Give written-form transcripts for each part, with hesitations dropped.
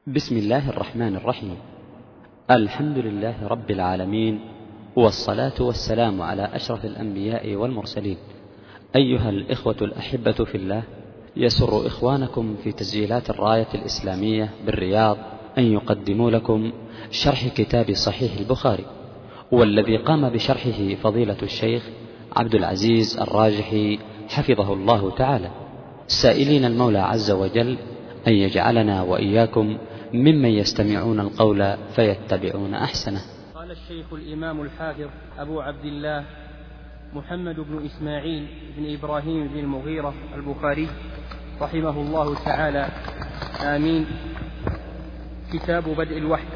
بسم الله الرحمن الرحيم. الحمد لله رب العالمين، والصلاة والسلام على أشرف الأنبياء والمرسلين. أيها الإخوة الأحبة في الله، يسر إخوانكم في تسجيلات الراية الإسلامية بالرياض أن يقدموا لكم شرح كتاب صحيح البخاري، والذي قام بشرحه فضيلة الشيخ عبد العزيز الراجحي حفظه الله تعالى، سائلين المولى عز وجل أن يجعلنا وإياكم ممن يستمعون القول فيتبعون أحسنه. قال الشيخ الإمام الحافظ أبو عبد الله محمد بن إسماعيل بن إبراهيم بن المغيرة البخاري رحمه الله تعالى: آمين. كتاب بدء الوحي.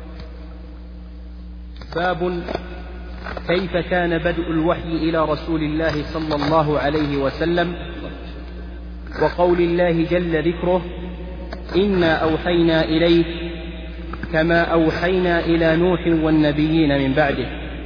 باب كيف كان بدء الوحي إلى رسول الله صلى الله عليه وسلم، وقول الله جل ذكره: إنا أوحينا إليك كما أوحينا إلى نوح والنبيين من بعده.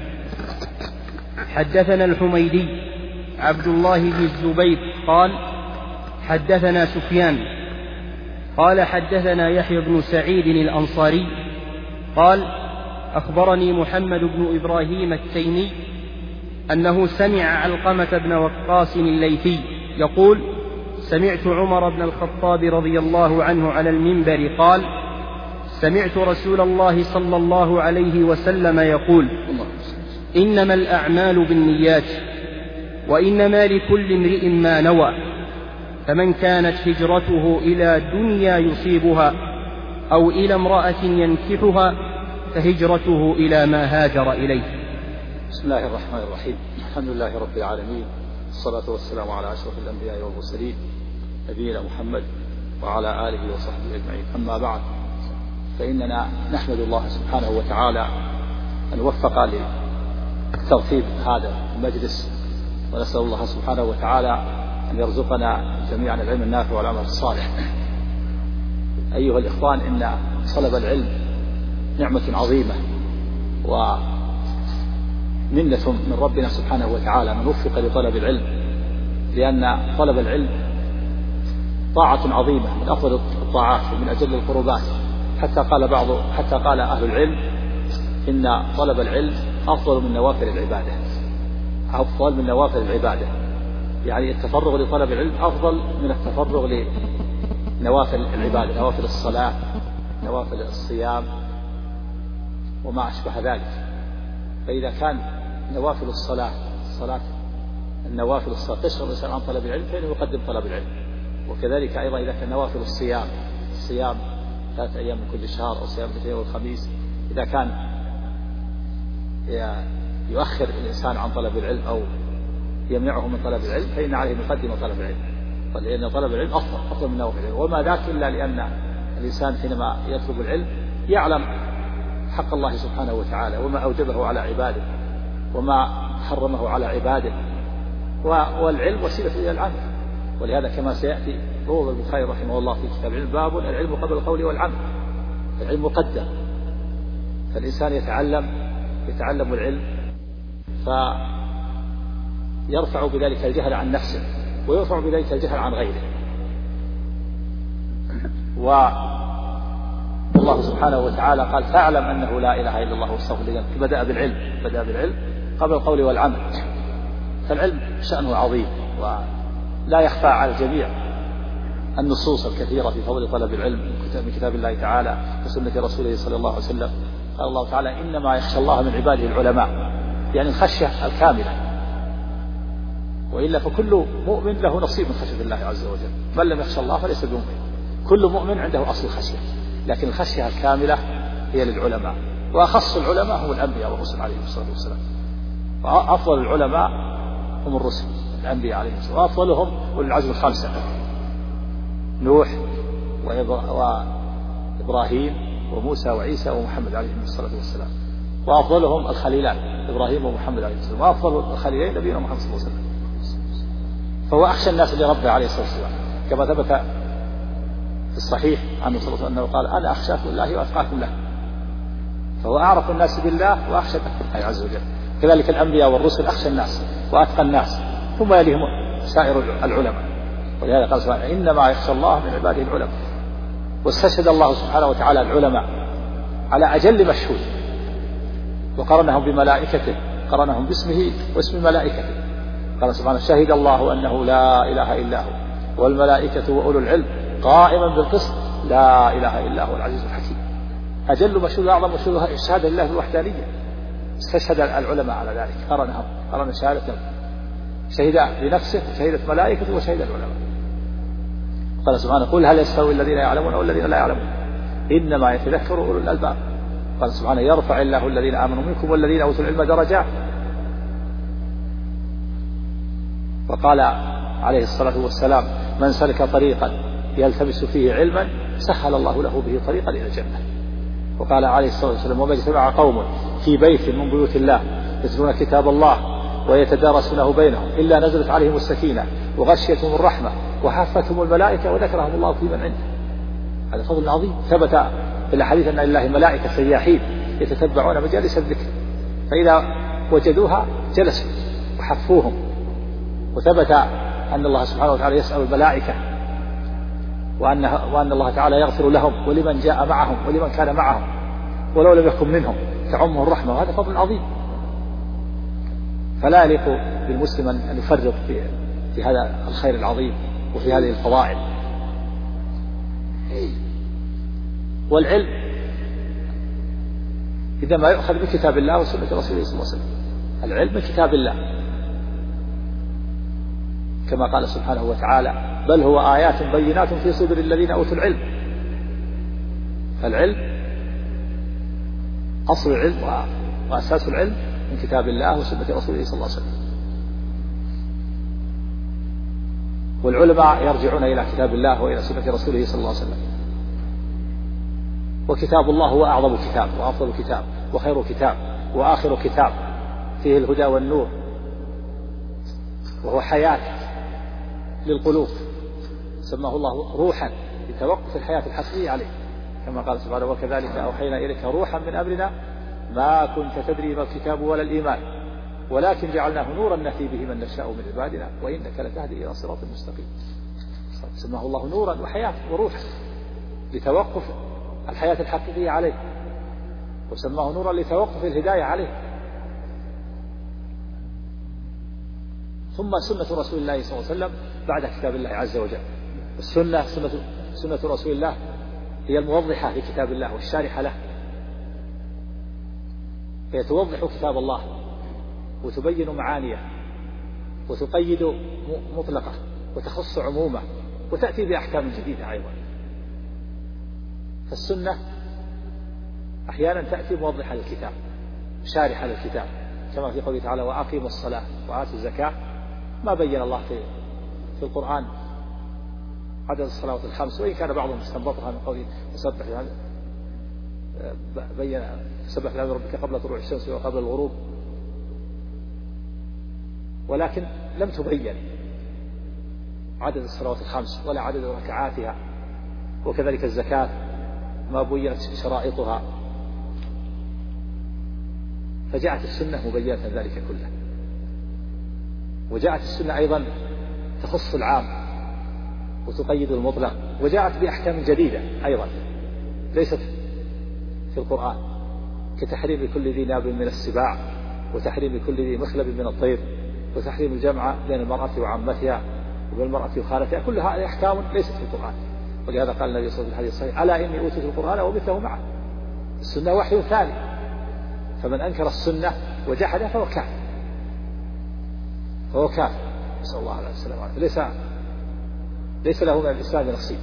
حدثنا الحميدي عبد الله بن الزبير قال: حدثنا سفيان قال: حدثنا يحيى بن سعيد الأنصاري قال: أخبرني محمد بن إبراهيم التيمي أنه سمع علقمة بن وقاص الليثي يقول: سمعت عمر بن الخطاب رضي الله عنه على المنبر قال: سمعت رسول الله صلى الله عليه وسلم يقول: إنما الأعمال بالنيات، وإنما لكل امرئ ما نوى، فمن كانت هجرته إلى دنيا يصيبها أو إلى امرأة ينكحها فهجرته إلى ما هاجر إليه. بسم الله الرحمن الرحيم. الحمد لله رب العالمين، الصلاة والسلام على أشرف الأنبياء والمرسلين نبينا محمد وعلى آله وصحبه أجمعين. أما بعد، فإننا نحمد الله سبحانه وتعالى أن وفق لترتيب هذا المجلس، ونسأل الله سبحانه وتعالى أن يرزقنا جميعا العلم النافع والعمل الصالح. أيها الإخوان، إن طلب العلم نعمة عظيمة ومنة من ربنا سبحانه وتعالى من وفق لطلب العلم، لأن طلب العلم طاعة عظيمة من أفضل الطاعات ومن أجل القربات. حتى قال أهل العلم إن طلب العلم أفضل من نوافل العبادة، أفضل من نوافل العبادة، يعني التفرغ لطلب العلم أفضل من التفرغ لنوافل العبادة، نوافل الصلاة، نوافل الصيام وما أشبه ذلك. فإذا كان نوافل الصلاة تشغل الإنسان عن طلب العلم فإنه يقدم طلب العلم. وكذلك أيضا إذا كان نوافل الصيام 3 أيام من كل شهر أو صيام الاثنين والخميس، إذا كان يؤخر الإنسان عن طلب العلم أو يمنعه من طلب العلم فإن عليه أن يقدم طلب العلم، لأن طلب العلم أفضل من نوافل العلم. وما ذاك إلا لأن الإنسان حينما يطلب العلم يعلم حق الله سبحانه وتعالى وما أوجبه على عباده وما حرمه على عباده، والعلم وسيلة إلى العمل. ولهذا كما سيأتي روى البخاري رحمه الله في كتاب العلم: باب العلم قبل القول والعمل. العلم مقدم، فالإنسان يتعلم العلم فيرفع بذلك الجهل عن نفسه ويرفع بذلك الجهل عن غيره. والله سبحانه وتعالى قال: فاعلم أنه لا إله إلا الله واستغفر لذنبك. بدأ بالعلم قبل القول والعمل. فالعلم شأنه عظيم، ولا يخفى على الجميع النصوص الكثيرة في فضل طلب العلم من كتاب الله تعالى وسنة رسوله صلى الله عليه وسلم. قال الله تعالى: إنما يخشى الله من عباده العلماء، يعني الخشية الكاملة. وإلا فكل مؤمن له نصيب من خشية الله عز وجل، من لم يخشى الله فليس بمؤمن. كل مؤمن عنده أصل الخشية، لكن الخشية الكاملة هي للعلماء، وأخص العلماء هم الأنبياء والرسل عليهم الصلاة والسلام. وأفضل العلماء هم الرسل الأنبياء عليهم الصلاة والسلام، وأفضلهم أولي العزم الخمسة: نوح وإبراهيم وموسى وعيسى ومحمد عليهم الصلاة والسلام. وأفضلهم الخليلان إبراهيم ومحمد عليه الصلاة والسلام، وأفضل الخليلين نبينا محمد صلى الله عليه وسلم. فهو أخشى الناس لربه عليه الصلاة والسلام، كما ثبت في الصحيح عنه صلى الله عليه وسلم أنه قال: أنا أخشاكم الله وأتقاكم له. فهو أعرف الناس بالله وأخشى الله عز وجل. كذلك الأنبياء والرسل أخشى الناس وأتقى الناس، ثم يليهم سائر العلماء. ولهذا قال سبحانه: إنما يخشى الله من عباده العلماء. واستشهد الله سبحانه وتعالى العلماء على أجل مشهود، وقرنهم بملائكته، قرنهم باسمه واسم ملائكته. قال سبحانه: شهد الله أنه لا إله إلا هو والملائكة وأولو العلم قائما بالقسط لا إله إلا هو العزيز الحكيم. أجل مشهود أعظم مشهود الشهادة لله بالوحدانية، استشهد العلماء على ذلك، قرن شهادتهم، شهد بنفسه وشهدت ملائكته وشهد العلماء. قال سبحانه: قل هل يستوي الذين يعلمون والذين لا يعلمون إنما يتذكر أولو الألباب. قال سبحانه: يرفع الله الذين آمنوا منكم والذين أوتوا العلم درجات. وقال عليه الصلاة والسلام: من سلك طريقا يلتمس فيه علما سهل الله له به طريقا إلى الجنة. وقال عليه الصلاة والسلام: وما اجتمع قوم في بيت من بيوت الله يتلون كتاب الله ويتدارسونه بينهم إلا نزلت عليهم السكينة وغشيتهم الرحمة وحفتهم الملائكة وذكرهم الله في من عنده. هذا فضل عظيم. ثبت في الحديث أن لله ملائكة سياحين يتتبعون مجالس الذكر، فإذا وجدوها جلسوا وحفوهم. وثبت أن الله سبحانه وتعالى يسأل الملائكة وأن الله تعالى يغفر لهم ولمن جاء معهم ولمن كان معهم ولو لم يكن منهم، تعمه الرحمة. وهذا فضل عظيم، فلا يليق بالمسلم أن يفرط في هذا الخير العظيم وفي هذه الفضائل. والعلم إذا ما يؤخذ بكتاب الله وسنة رسوله صلى الله عليه وسلم. العلم من كتاب الله كما قال سبحانه وتعالى: بل هو آيات بينات في صدور الذين أوتوا العلم. فالعلم أصل العلم وأساس العلم من كتاب الله وسنة رسوله صلى الله عليه وسلم. والعلماء يرجعون إلى كتاب الله وإلى سنة رسوله صلى الله عليه وسلم. وكتاب الله هو أعظم كتاب وأفضل كتاب وخير كتاب وآخر كتاب، فيه الهدى والنور، وهو حياة للقلوب، سماه الله روحا لتوقف الحياة الحقيقية عليه، كما قال سبحانه: وكذلك أوحينا إليك روحا من أمرنا ما كنت تدري ما الكتاب ولا الإيمان ولكن جعلناه نورا نهدي به من نشاء من عبادنا وإنك لتهدي إلى صراط مستقيم. سماه الله نورا وحياة وروحا لتوقف الحياة الحقيقية عليه، وسماه نورا لتوقف الهداية عليه. ثم سنة رسول الله صلى الله عليه وسلم بعد كتاب الله عز وجل. السنة سنة رسول الله هي الموضحة لكتاب الله والشارحة له، هي توضح كتاب الله وتبين معانيه وتقيد مطلقه وتخص عمومه وتأتي بأحكام جديدة أيضا. فالسنة أحيانا تأتي موضحة للكتاب شارحة للكتاب، كما في قوله تعالى: وأقيموا الصلاة وآتوا الزكاة. ما بين الله في القرآن عدد الصلوات الخمس، وإن كان بعضهم استنبطها من قوله: بين سبح بحمد ربك قبل طلوع الشمس وقبل الغروب، ولكن لم تبين عدد الصلوات الخمس ولا عدد ركعاتها، وكذلك الزكاة ما بينت شرائطها. فجاءت السنة مبينة ذلك كله. وجاءت السنة أيضا تخص العام وتقيد المطلق، وجاءت بأحكام جديدة أيضا ليست في القرآن، كتحريم كل ذي ناب من السباع، وتحريم كل ذي مخلب من الطير، وتحريم الجمع بين المرأة وعمتها وبين المرأة وخالتها. كل هذه أحكام ليست في القرآن. ولهذا قال النبي صلى الله عليه وسلم في الحديث الصحيح: ألا إني أوتيت القرآن ومثله معه. السنة وحي ثاني، فمن أنكر السنة وجحدها فهو كافر، نسأل الله عليه وسلم. ليس له من الإسلام نصيب.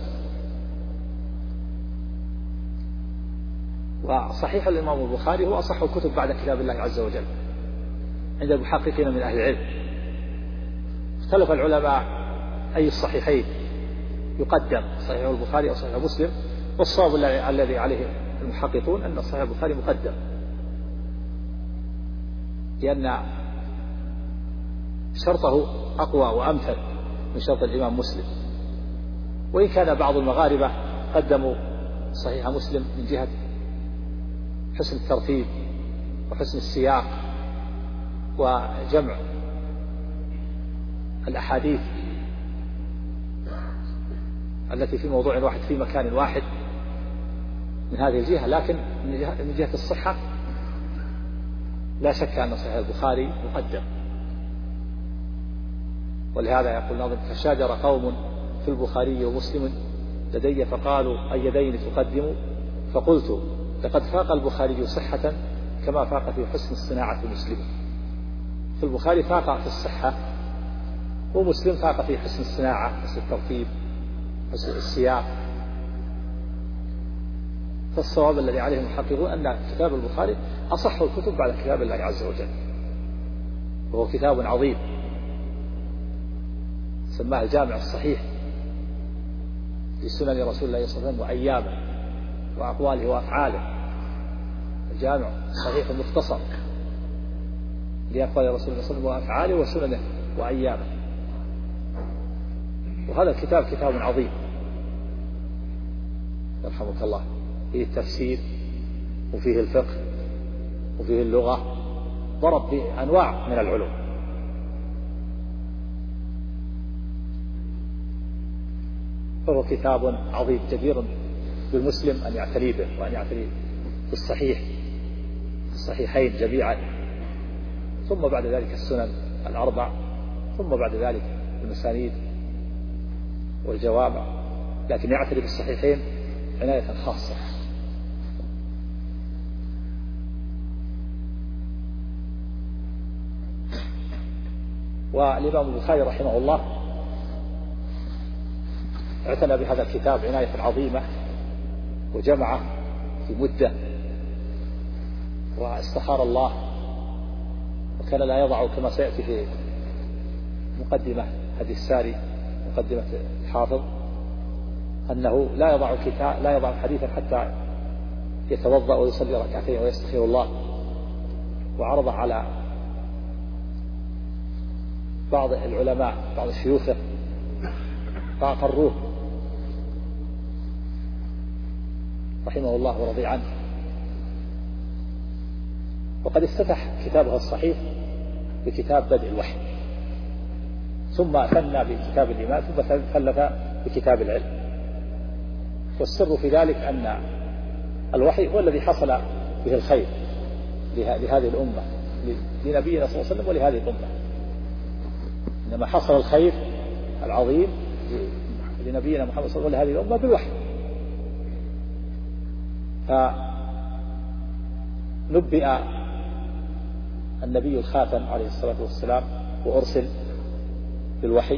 وصحيح الإمام البخاري هو أصح الكتب بعد كتاب الله عز وجل عند المحققين من أهل العلم. اختلف العلماء أي الصحيحين يقدم، صحيح البخاري أو صحيح مسلم، والصواب الذي عليه المحققون أن صحيح البخاري مقدم، لأن شرطه أقوى وأمثل من شرط الإمام مسلم. وإن كان بعض المغاربة قدموا صحيح مسلم من جهة حسن الترتيب وحسن السياق وجمع الأحاديث التي في موضوع واحد في مكان واحد، من هذه الجهة، لكن من جهة الصحة لا شك أن صحيح البخاري مقدم. ولهذا يقول الناظم: فشاجر قوم في البخاري ومسلم لدي فقالوا أي يدين تقدم، فقلت لقد فاق البخاري صحة كما فاق في حسن الصناعة مسلم. في البخاري فاق في الصحة، ومسلم فاق في حسن الصناعة، حسن الترتيب، حسن السياق. فالصواب الذي عليه المحققون أن كتاب البخاري أصح الكتب بعد كتاب الله عز وجل، وهو كتاب عظيم سماه الجامع الصحيح لسنن رسول الله صلى الله عليه وسلم وأيامه وأقواله وأفعاله، الجامع الصحيح المختصر لأقوال رسول الله صلى الله عليه وسلم وأفعاله وسننه وأيامه. وهذا الكتاب كتاب عظيم يرحمك الله، فيه التفسير وفيه الفقه وفيه اللغة، ضرب بأنواع من العلوم. فهو كتاب عظيم جدير بالمسلم أن يعتني به، وأن يعتني بالصحيح، الصحيحين جميعا، ثم بعد ذلك السنن الأربع، ثم بعد ذلك المسانيد والجوامع، لكن يعتني بالصحيحين عناية خاصة. والإمام البخاري رحمه الله اعتنى بهذا الكتاب عناية عظيمة، وجمعه في مدة، واستخار الله، وكان لا يضع كما سيأتي في مقدمة هدي الساري مقدمة الحافظ أنه لا يضع حديثا حتى يتوضأ ويصلي ركعتين ويستخير الله. وعرض على بعض العلماء بعض شيوخه فأقروه رحمه الله ورضي عنه. وقد افتتح كتابه الصحيح بكتاب بدء الوحي، ثم ثنى بكتاب الإيمان، ثم ثلث بكتاب العلم. والسر في ذلك أن الوحي هو الذي حصل به الخير لهذه الأمة، لنبينا صلى الله عليه وسلم ولهذه الأمة. إنما حصل الخير العظيم لنبينا محمد صلى الله عليه وسلم ولهذه الأمة بالوحي. فنبئ النبي الخاتم عليه الصلاة والسلام وأرسل بالوحي،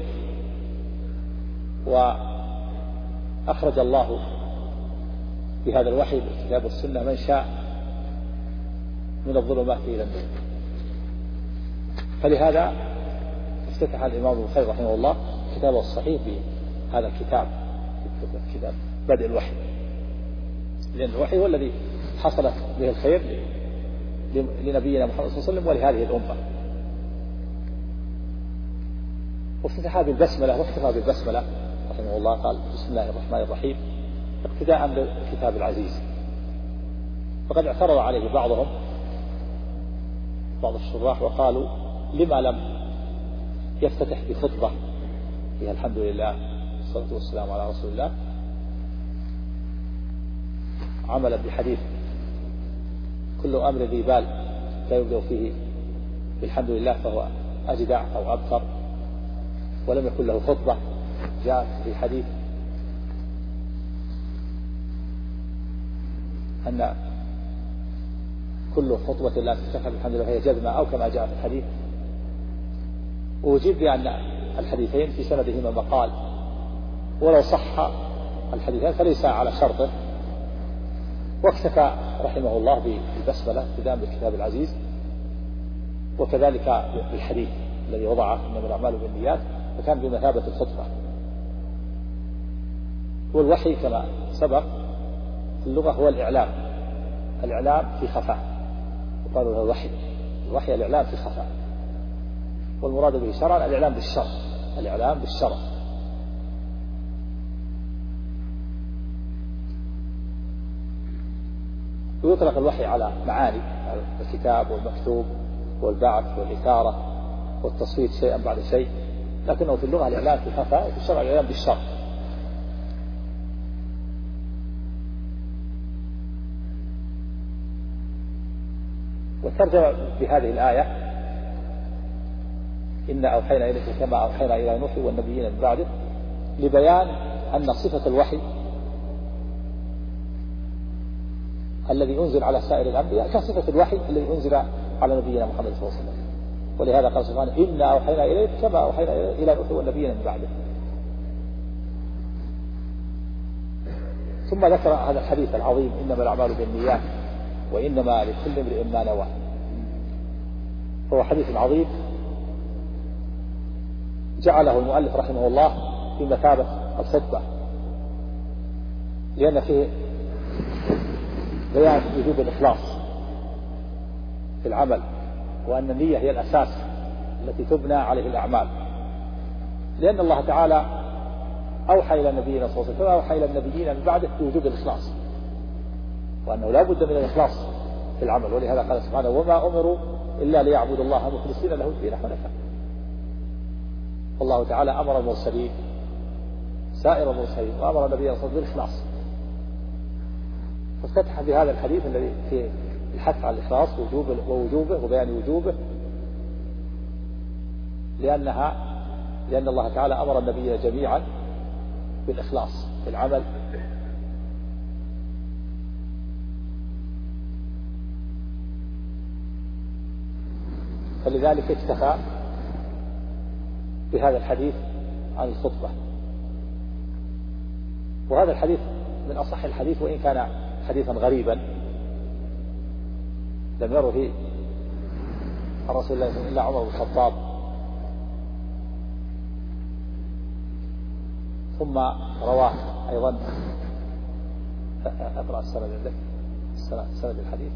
وأخرج الله بهذا الوحي بالكتاب والسنة من شاء من الظلمات إلى النور. فلهذا افتتح الإمام البخاري رحمه الله كتابه الصحيح بهذا الكتاب، كتاب بدء الوحي، لأن الوحي هو الذي حصلت به الخير لنبينا محمد صلى الله عليه وسلم ولهذه الأمة. وافتتح بالبسملة، واختفى بالبسملة رحمه الله، قال بسم الله الرحمن الرحيم اقتداء بالكتاب العزيز. فقد اعترض عليه بعض الشراح وقالوا لما لم يفتتح بخطبة فيها الحمد لله والصلاة والسلام على رسول الله، عملا بحديث كل أمر ذي بال لا يبدأ فيه بالحمد لله فهو أجدع أو أبتر، ولم يكن له خطبة. جاء في حديث أن كل خطوة لا تفتح بالحمد لله فهي جذمة، أو كما جاء في الحديث. وأجيب بأن الحديثين في سندهما مقال، ولو صح الحديثان فليس على شرطه. واكتفى رحمه الله بالبسملة ابتداء بالكتاب العزيز، وكذلك بالحديث الذي وضعه إنما الأعمال بالنيات، فكان بمثابة الخطبة. والوحي كما سبق في اللغة هو الإعلام في خفاء، وقالوا له الوحي الإعلام في خفاء، والمراد به شرعا الإعلام بالشرع. ويطلق الوحي على معاني، على الكتاب والمكتوب والبعث والإثارة والتصويت شيئا بعد شيء، لكنه في اللغة الإعلام في الخفاء، وفي الشرع الإعلام بالشرع. وترجم بهذه الآية إنا أوحينا إليك كما أوحينا إلى نوح والنبيين من بعده لبيان أن صفة الوحي الذي أنزل على سائر الأنبياء كصفة الوحي الذي أنزل على نبينا محمد صلى الله عليه وسلم. ولهذا قال سبحانه إنا أوحينا إليك كما أوحينا إلى نوح والنبيين من بعده. ثم ذكر هذا الحديث العظيم إنما الأعمال بالنيات وإنما لكل امرئ ما نوى. هو حديث عظيم جعله المؤلف رحمه الله في مثابة الخطبة، لأن فيه بيان وجوب الإخلاص في العمل، وأن النية هي الأساس التي تبنى عليه الأعمال، لأن الله تعالى أوحى إلى نبينا صلى الله عليه وسلم أوحى إلى النبيين من بعده بوجوب الإخلاص، وأنه لا بد من الإخلاص في العمل. ولهذا قال سبحانه وما أمروا إلا ليعبدوا الله مخلصين له الدين حنفاء. الله تعالى أمر المرسلين سائر المرسلين وأمر نبينا صلى الله عليه وسلم بالإخلاص، فافتتح بهذا الحديث الذي فيه الحث على الإخلاص ووجوبه وبيان وجوبه، لأن الله تعالى أمر النبيين جميعا بالإخلاص في العمل. فلذلك اكتفى بهذا الحديث عن الخطبة. وهذا الحديث من أصح الحديث، وإن كان حديثا غريبا لم يروه عن رسول الله إلا عمر بن الخطاب، ثم رواه أيضا أقرأ السند عندك سند الحديث.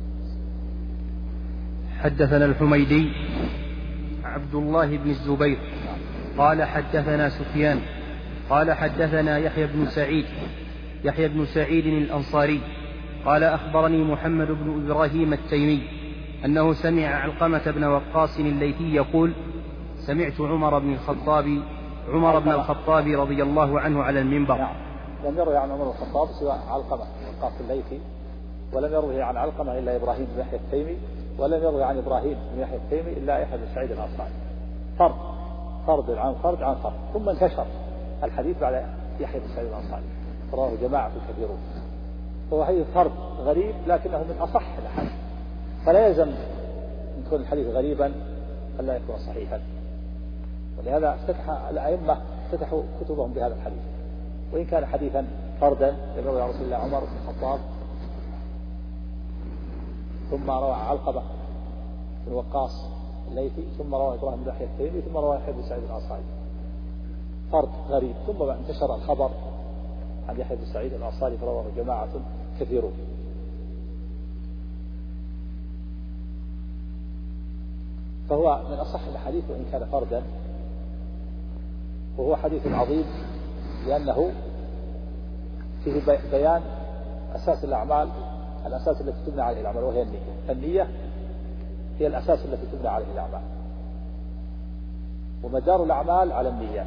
حدثنا الحميدي عبد الله بن الزبير قال حدثنا سفيان قال حدثنا يحيى بن سعيد الأنصاري قال أخبرني محمد بن إبراهيم التيمي أنه سمع علقمة بن وقاص الليثي يقول سمعت عمر بن الخطاب رضي الله عنه على المنبر. لم يروي عن عمر بن الخطاب سوى علقمة بن وقاص الليثي، ولم يروي عن علقمة إلا إبراهيم بن يحيى التيمي، ولم يروي عن إبراهيم بن يحيى التيمي إلا يحيى بن سعيد الأنصاري. فرد عن فرد، ثم انتشر الحديث بعد يحيى بن سعيد الأنصاري، رواه جماعة كثيرون. هو حديث فرد غريب لكنه من أصح الأحاديث، فلا يلزم أن يكون الحديث غريبا ألا يكون صحيحا. ولهذا الأئمة فتحوا كتبهم بهذا الحديث، وإن كان حديثا فردا يروي عن رسول الله عمر بن الخطاب، ثم روى علقمة بن وقاص الليثي، ثم روى إبراهيم بن يحيى التيمي، ثم روى يحيى بن سعيد الأنصاري، فرد غريب. ثم انتشر الخبر عن يحيى بن سعيد الأنصاري فرواه جماعة كثيرون. فهو من أصح الحديث وإن كان فردا، وهو حديث عظيم لأنه فيه بيان أساس الأعمال، الأساس التي تبنى عليه الأعمال، وهي النية. النية هي الأساس التي تبنى عليه الأعمال، ومدار الأعمال على النية،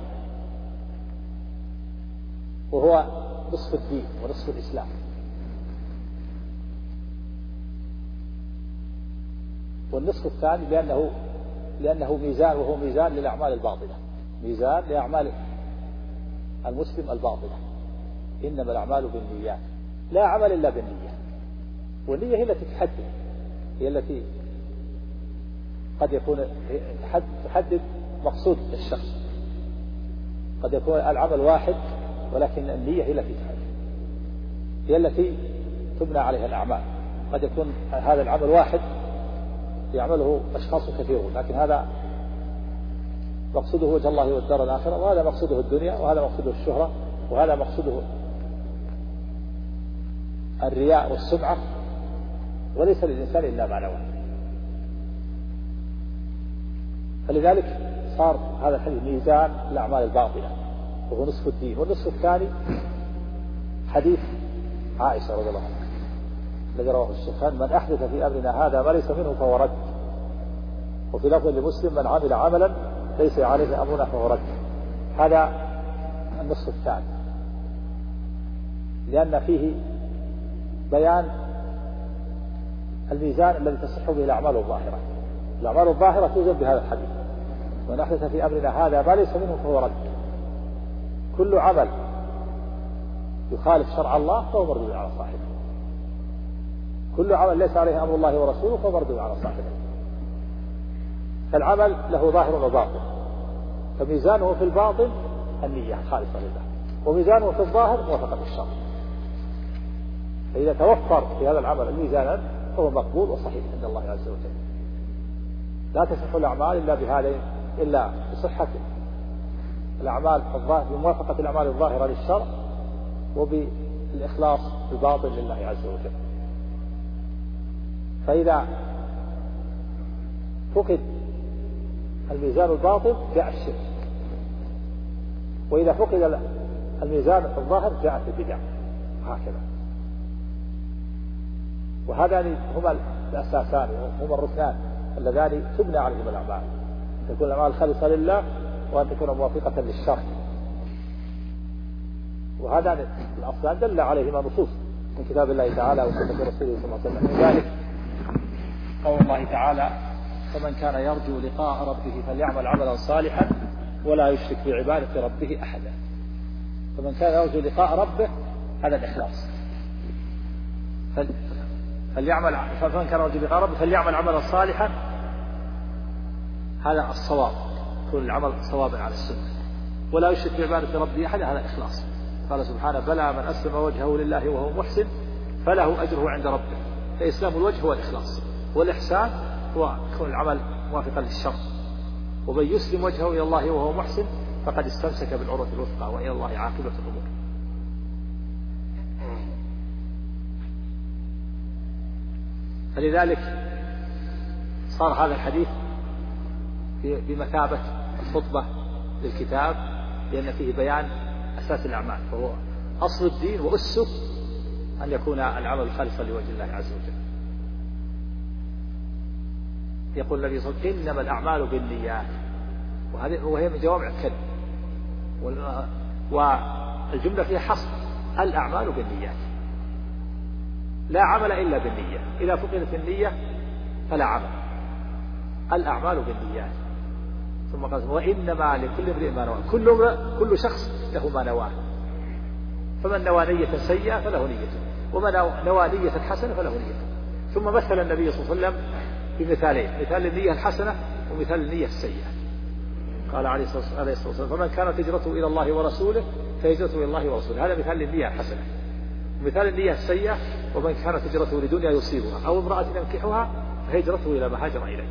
وهو نصف الدين ونصف الإسلام. والنصف الثاني لأنه ميزان، وهو ميزان للأعمال الباطلة، ميزان لأعمال المسلم الباطلة. إنما الأعمال بالنيات، لا عمل إلا بالنية، والنية هي التي تحدد، هي التي قد يكون تحدد مقصود الشخص. قد يكون العمل واحد ولكن النية هي التي تحدد، هي التي تبنى عليها الأعمال. قد يكون هذا العمل واحد يعمله أشخاص كثيرون، لكن هذا مقصوده وجه الله والدار الآخرة، وهذا مقصوده الدنيا، وهذا مقصوده الشهرة، وهذا مقصوده الرياء والسمعة، وليس للإنسان إلا ما نوى. فلذلك صار هذا الحديث ميزان الأعمال الباطلة، وهو نصف الدين. والنصف الثاني حديث عائشة رضي الله عنها الذي رواه الشيخان: من أحدث في أمرنا هذا ما ليس منه فهو رد. وفي لفظ لمسلم: من عمل عملا ليس عليه أمرنا فهو رد. هذا النصف الثاني، لأن فيه بيان الميزان الذي تصح به الأعمال الظاهرة. الأعمال الظاهرة توزن بهذا الحديث: من أحدث في أمرنا هذا ما ليس منه فهو رد. كل عمل يخالف شرع الله فهو مردود على صاحبه، كل عمل ليس عليه أمر الله ورسوله فهو مردود على صاحبه. فالعمل له ظاهر وباطن، فميزانه في الباطن النية خالصة لله، وميزانه في الظاهر موافقة الشرع. فإذا توفر في هذا العمل الميزان فهو مقبول وصحيح عند الله عز وجل. لا تصح الأعمال إلا بهذا، إلا بصحة الأعمال الظاهرة، بموافقة الأعمال الظاهرة للشرع، وبالإخلاص الباطن لله عز وجل. فإذا فقد الميزان الباطن جاء الشرك، وإذا فقد الميزان الظاهر جاءت البدع، هكذا. وهذان هما الأساسان، هما الركنان اللذان تبنى عليهما الأعمال: أن تكون الأعمال خالصة لله، وأن تكون موافقة للشرع. وهذان الأصلان دل عليهما نصوص من كتاب الله تعالى وسنة رسوله صلى الله عليه وسلم. لذلك قول الله تعالى: فمن كان يرجو لقاء ربه فليعمل عملا صالحا ولا يشرك بعبادة ربه أحدا. فمن كان يرجو لقاء ربه هذا الإخلاص، فمن كان يرجو لقاء ربه فليعمل عملا صالحا، هذا الصواب، يكون العمل صوابا على السنة. ولا يشرك بعبادة ربه أحدا، هذا إخلاص. قال سبحانه: بلى من أسلم وجهه لله وهو محسن فله أجره عند ربه. فإسلام الوجه هو الإخلاص، والإحسان هو كون العمل موافقا للشرع. ومن يسلم وجهه إلى الله وهو محسن فقد استمسك بالعروة الوثقى، وإلى الله عاقبة الأمور. فلذلك صار هذا الحديث بمثابة الخطبة للكتاب، لأن فيه بيان أساس الأعمال، وهو أصل الدين وأسه أن يكون العمل خالصا لوجه الله عز وجل. يقول النبي صلى الله عليه وسلم: إنما الأعمال بالنيات، وهي من جوامع الكلم، والجملة فيها حصر: الأعمال بالنيات، لا عمل إلا بالنية. إذا فقدت النية فلا عمل. الأعمال بالنيات. ثم قال: وإنما لكل امرئ ما نوى. كل شخص له ما نواه، فمن نوى نية سيئة فله نيته، ومن نوى نية حسنة فله نيته. ثم مثل النبي صلى الله عليه وسلم بمثالين: مثال النية الحسنة ومثال النية السيئة. قال عليه الصلاة والسلام: فمن كانت هجرته إلى الله ورسوله فهجرته إلى الله ورسوله. هذا مثال النية الحسنة. مثال النية السيئة: ومن كانت هجرته لدنيا يصيبها أو امرأة ينكحها فهجرته إلى ما هاجر إليه.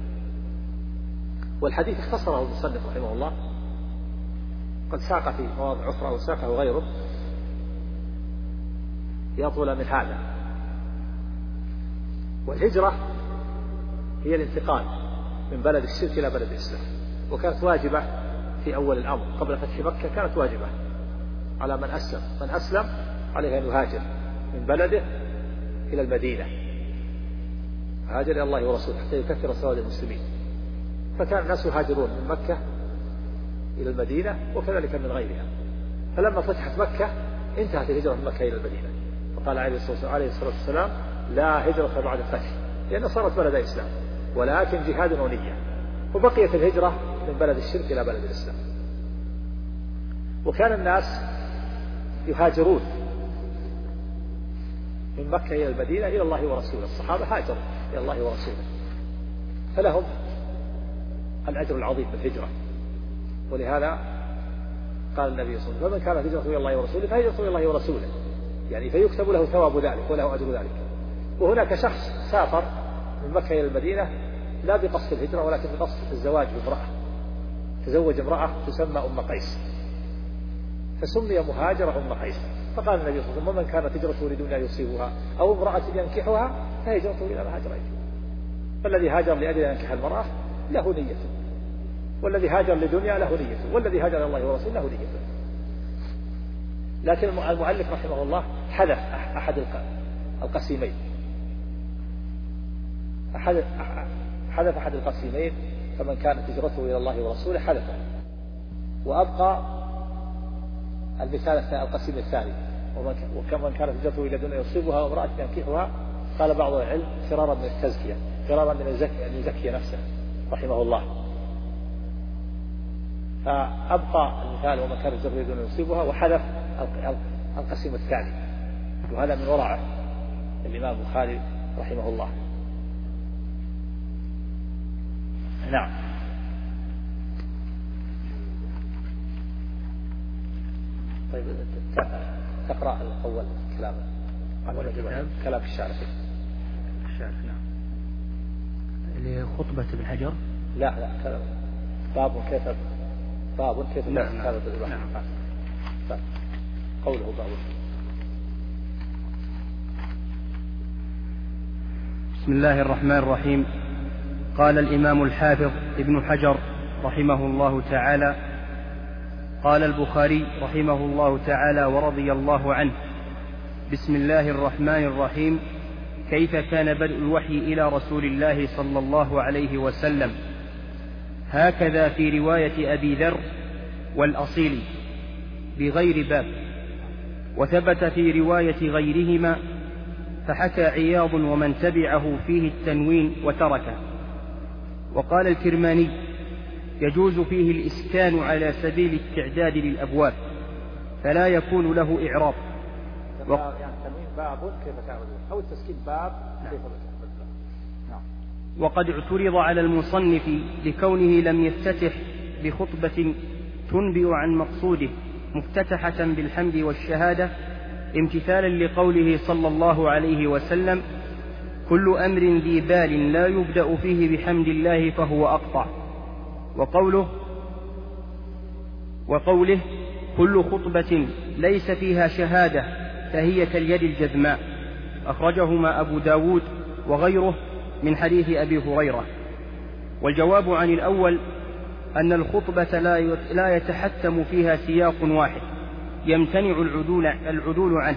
والحديث اختصره المصنف رحمه الله، قد ساق في مواضع أخرى وساقه غيره يطول من هذا. والهجرة هي الانتقال من بلد الشرك إلى بلد الإسلام، وكانت واجبة في أول الأمر قبل فتح مكة، كانت واجبة على من أسلم. من أسلم عليه أن يهاجر من بلده إلى المدينة، هاجر إلى الله ورسوله حتى يكثر سواد المسلمين. فكان الناس يهاجرون من مكة إلى المدينة وكذلك من غيرها. فلما فتحت مكة انتهت الهجرة من مكة إلى المدينة، فقال عليه الصلاة والسلام: لا هجرة بعد الفتح، لأنها صارت بلد إسلام، ولكن جهاد ونية. وبقيت الهجرة من بلد الشرك إلى بلد الإسلام. وكان الناس يهاجرون من مكة إلى المدينة إلى الله ورسوله. الصحابة هاجروا إلى الله ورسوله، فلهم الأجر العظيم بالهجرة. ولهذا قال النبي صلى الله عليه وسلم: فمن كانت هجرته إلى الله ورسوله فهجرته إلى الله ورسوله، يعني فيكتب له ثواب ذلك وله أجر ذلك. وهناك شخص سافر من مكة إلى المدينة لا بقصد الهجرة ولكن بقصد الزواج بامرأة، تزوج امرأة تسمى أم قيس، فسمي مهاجر أم قيس. فقال النبي صلى الله عليه وسلم: ومن كانت هجرته لدنيا يصيبها أو امرأة ينكحها فهجرته إلى ما هاجر إليه. فالذي هاجر لأجل أن ينكح المرأة له نيته، والذي هاجر لدنيا له نيته، والذي هاجر إلى الله ورسوله له نيته. لكن المؤلف رحمه الله حذف أحد القسيمين، حذف أحد القسيمين: فمن كانت هجرته إلى الله ورسوله حذفه، وأبقى المثال القسيم الثاني: ومن كانت هجرته إلى دنيا يصيبها وامرأة ينكحها قال بعض العلم فرارا من التزكية، فرارا من أن يزكي نفسه رحمه الله. فأبقى المثال وما كان الزهري دون يصيبها وحذف القسم الثاني، وهذا من ورعه الإمام البخاري رحمه الله. نعم. طيب تقرأ الأول كلام كلام الشارح. نعم. لخطبة ابن حجر. لا كلام باب كيف نعم. قوله باب. بسم الله الرحمن الرحيم. قال الإمام الحافظ ابن حجر رحمه الله تعالى: قال البخاري رحمه الله تعالى ورضي الله عنه: بسم الله الرحمن الرحيم. كيف كان بدء الوحي إلى رسول الله صلى الله عليه وسلم؟ هكذا في رواية أبي ذر والأصيل بغير باب، وثبت في رواية غيرهما، فحكى عياض ومن تبعه فيه التنوين وتركه. وقال الكرماني: يجوز فيه الإسكان على سبيل التعداد للأبواب، فلا يكون له إعراب. يعني تنوين باب كيف كان أو التسكين باب كيف نعم. وقد اعترض على المصنف لكونه لم يفتتح بخطبة تنبئ عن مقصوده مفتتحة بالحمد والشهادة، امتثالا لقوله صلى الله عليه وسلم: كل أمر ذي بال لا يبدأ فيه بحمد الله فهو أقطع. وقوله: كل خطبة ليس فيها شهادة فهي كاليد الجذماء، أخرجهما أبو داود وغيره من حديث أبي هريرة. والجواب عن الأول أن الخطبة لا يتحتم فيها سياق واحد يمتنع العدول عنه،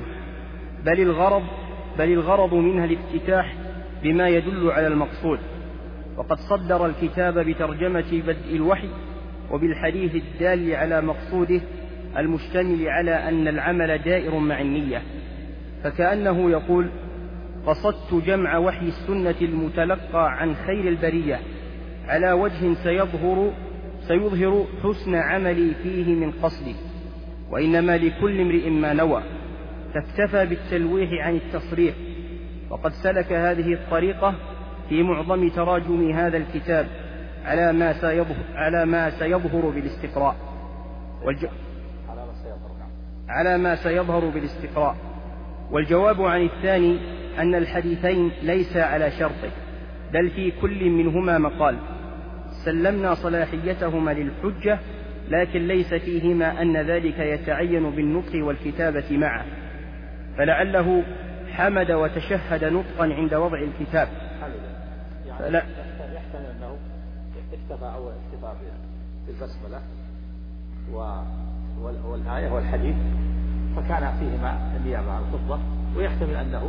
بل الغرض منها الافتتاح بما يدل على المقصود. وقد صدر الكتاب بترجمة بدء الوحي وبالحديث الدال على مقصوده المشتمل على أن العمل دائر مع النية، فكأنه يقول: قصدت جمع وحي السنة المتلقى عن خير البرية على وجه سيظهر حسن عملي فيه من قصدي، وإنما لكل امرئ ما نوى، فاكتفى بالتلويح عن التصريح. وقد سلك هذه الطريقة في معظم تراجم هذا الكتاب على ما سيظهر بالاستقراء. والجواب عن الثاني أن الحديثين ليس على شرطه، بل في كل منهما مقال، سلمنا صلاحيتهما للحجة، لكن ليس فيهما أن ذلك يتعين بالنطق والكتابة معه، فلعله حمد وتشهد نطقا عند وضع الكتاب. يعني يحتمل أنه اكتفى أول اكتفاء بالبسملة والآية والحديث، فكان فيهما النيابة على الخطبة، ويحتمل أنه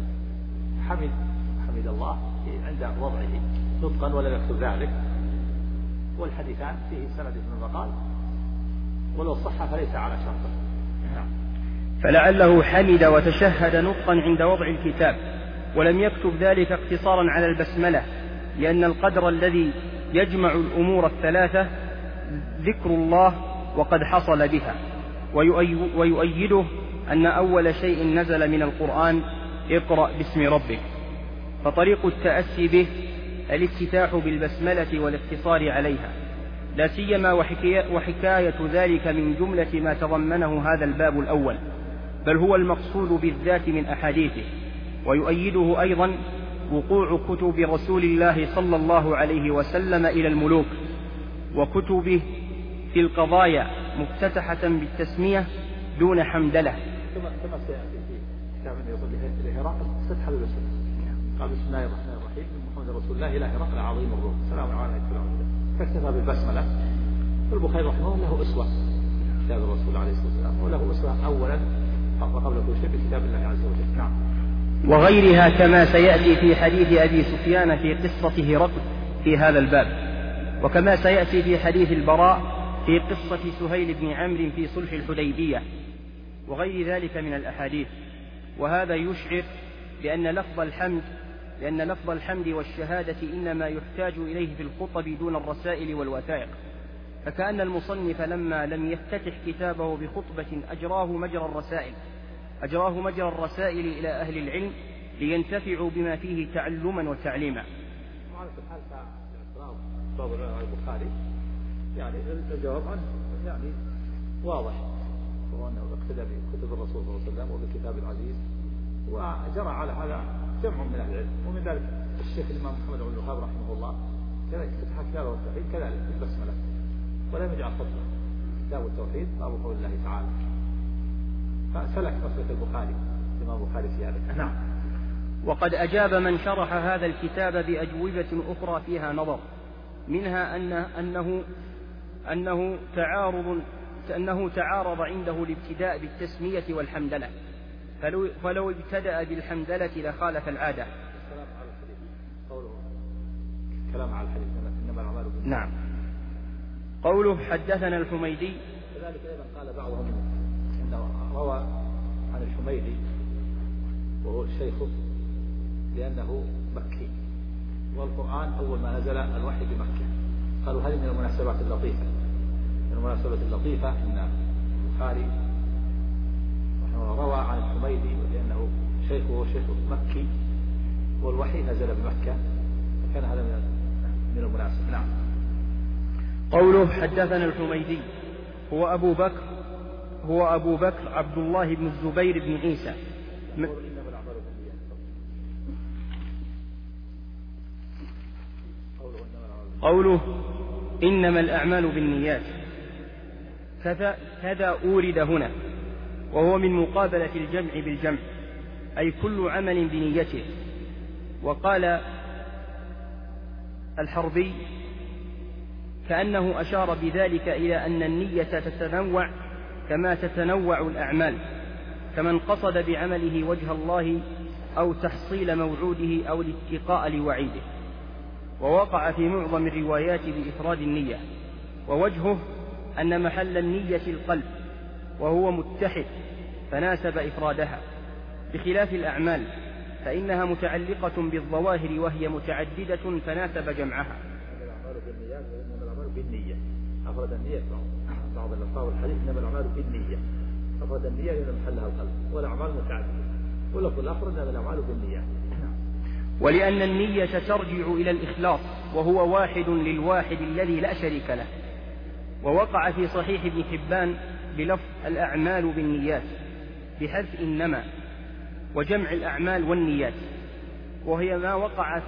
حمد الله عند وضعه نطقا ولم يكتب ذلك، والحديثان فيه سند من المقال، ولو صح فليس على شرطه. فلعله حمد وتشهد نطقا عند وضع الكتاب، ولم يكتب ذلك اقتصارا على البسملة، لأن القدر الذي يجمع الأمور الثلاثة ذكر الله وقد حصل بها. ويؤيده أن أول شيء نزل من القرآن اقرأ باسم ربك، فطريق التأسي به الافتتاح بالبسملة والاقتصار عليها، لا سيما وحكاية ذلك من جملة ما تضمنه هذا الباب الأول، بل هو المقصود بالذات من أحاديثه. ويؤيده أيضا وقوع كتب رسول الله صلى الله عليه وسلم إلى الملوك، وكتبه في القضايا مفتتحة بالتسمية دون حمدلة، كما سيأتي في كتاب يصل لهرقل افتتح بالبسم، قال بسم الله الرحمن الرحيم محمد رسول الله إلى هرقل عظيم الروم السلام عليكم، فاكتفى بالبسملة. والبخاري رحمه الله له أسوة كتاب الرسول عليه الصلاة والسلام، وله أسوة أولا وقبل كل شيء بكتاب الله عز وجل. نعم. وغيرها كما سيأتي في حديث أبي سفيان في قصة هرقل في هذا الباب، وكما سيأتي في حديث البراء في قصة سهيل بن عمرو في صلح الحديبية، وغير ذلك من الأحاديث. وهذا يشعر لأن لفظ الحمد والشهادة إنما يحتاج إليه في الخطب دون الرسائل والوثائق، فكأن المصنف لما لم يفتتح كتابه بخطبة أجراه مجرى الرسائل إلى أهل العلم لينتفعوا بما فيه تعلما وتعليما. وعلى كل حال اعتراض بعض العلماء البخاري يعني الجواب عنه يعني واضح، وهو أنه اقتدى بكتب الرسول صلى الله عليه وسلم وبالكتاب العزيز، وجرى على هذا جمع من أهل العلم، ومن ذلك الشيخ الإمام محمد بن الوهاب رحمه الله كذلك فتح كتابه التوحيد كذلك بالبسملة، ولم يجعل خطبة. كتاب التوحيد باب قول الله تعالى، فسلك مسلك البخاري الإمام البخاري في هذا. نعم. وقد أجاب من شرح هذا الكتاب بأجوبة أخرى فيها نظر، منها أنه تعارض عنده الابتداء بالتسمية والحمدلة، فلو ابتدأ بالحمدلة لخالف العادة. كلام على الحديث إنما الأعمال بالنيات. نعم. قوله حدثنا الحميدي. كذلك أيضا قال بعضهم إنه روى عن الحميدي وهو شيخه لأنه مكي، والقرآن أول ما نزل الوحي بمكة. قالوا هذه من المناسبات اللطيفة، أن البخاري روى عن الحميدي لأنه شيخه شيخ مكي والوحي نزل بمكة، فكان هذا من المناسب. نعم. قوله حدثنا الحميدي هو أبو بكر عبد الله بن الزبير بن عيسى. قوله إنما الأعمال بالنيات كذا أورد هنا، وهو من مقابلة الجمع بالجمع، أي كل عمل بنيته. وقال الحربي كأنه أشار بذلك إلى أن النية تتنوع كما تتنوع الأعمال، فمن قصد بعمله وجه الله أو تحصيل موعوده أو الاتقاء لوعيده. ووقع في معظم الروايات بإفراد النية، ووجهه أن محل النية القلب وهو متحد فناسب إفرادها، بخلاف الأعمال فإنها متعلقة بالظواهر وهي متعددة فناسب جمعها. إنما الأعمال بالنية أفرد النية بعض الألفاظ الحديث إنما الأعمال بالنية أفرد النية لأن محلها القلب والأعمال متعددة، ولفظ الآخر إنما الأعمال بالنية. ولأن النية ترجع إلى الإخلاص وهو واحد للواحد الذي لا شريك له. ووقع في صحيح ابن حبان بلفظ الأعمال بالنيات بحذف إنما وجمع الأعمال والنيات، وهي ما وقع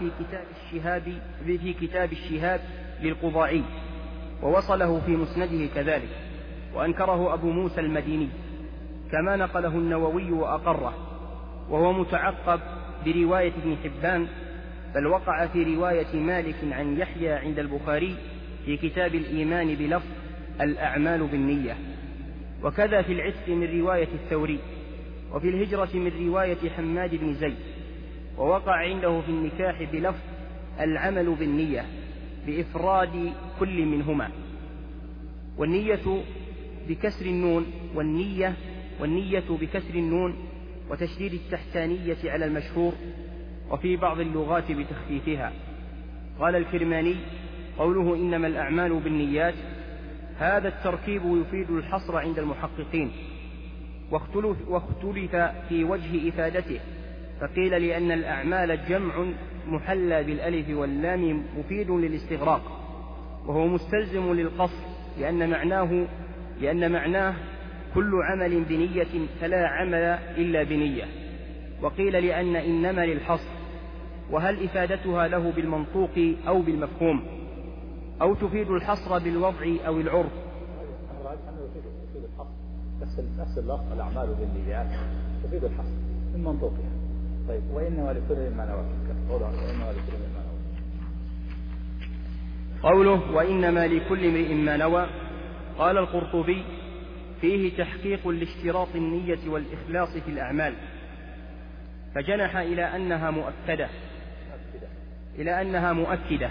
في كتاب الشهاب للقضاعي، ووصله في مسنده كذلك، وأنكره أبو موسى المديني كما نقله النووي وأقره، وهو متعقب برواية ابن حبان، بل وقع في رواية مالك عن يحيى عند البخاري في كتاب الإيمان بلفظ الأعمال بالنية، وكذا في العتق من رواية الثوري، وفي الهجرة من رواية حماد بن زيد، ووقع عنده في النكاح بلفظ العمل بالنية بإفراد كل منهما، والنية بكسر النون والنية بكسر النون وتشديد التحتانية على المشهور، وفي بعض اللغات بتخفيفها. قال الكرماني قوله إنما الأعمال بالنيات هذا التركيب يفيد الحصر عند المحققين، واختلف في وجه إفادته، فقيل لأن الأعمال جمع محلى بالألف واللام مفيد للاستغراق، وهو مستلزم للقصر لأن معناه كل عمل بنية فلا عمل إلا بنية. وقيل لأن إنما للحصر، وهل إفادتها له بالمنطوق أو بالمفهوم، أو تفيد الحصر بالوضع أو العرف؟ تفيد الحصر، نفس اللفظ الأعمال بالنيات تفيد الحصر من منطوقها. طيب وإنما لكل ما نوى، قوله وإنما لكل امرئ ما نوى. قال القرطبي فيه تحقيق لاشتراط النية والإخلاص في الأعمال، فجنح إلى أنها مؤكدة.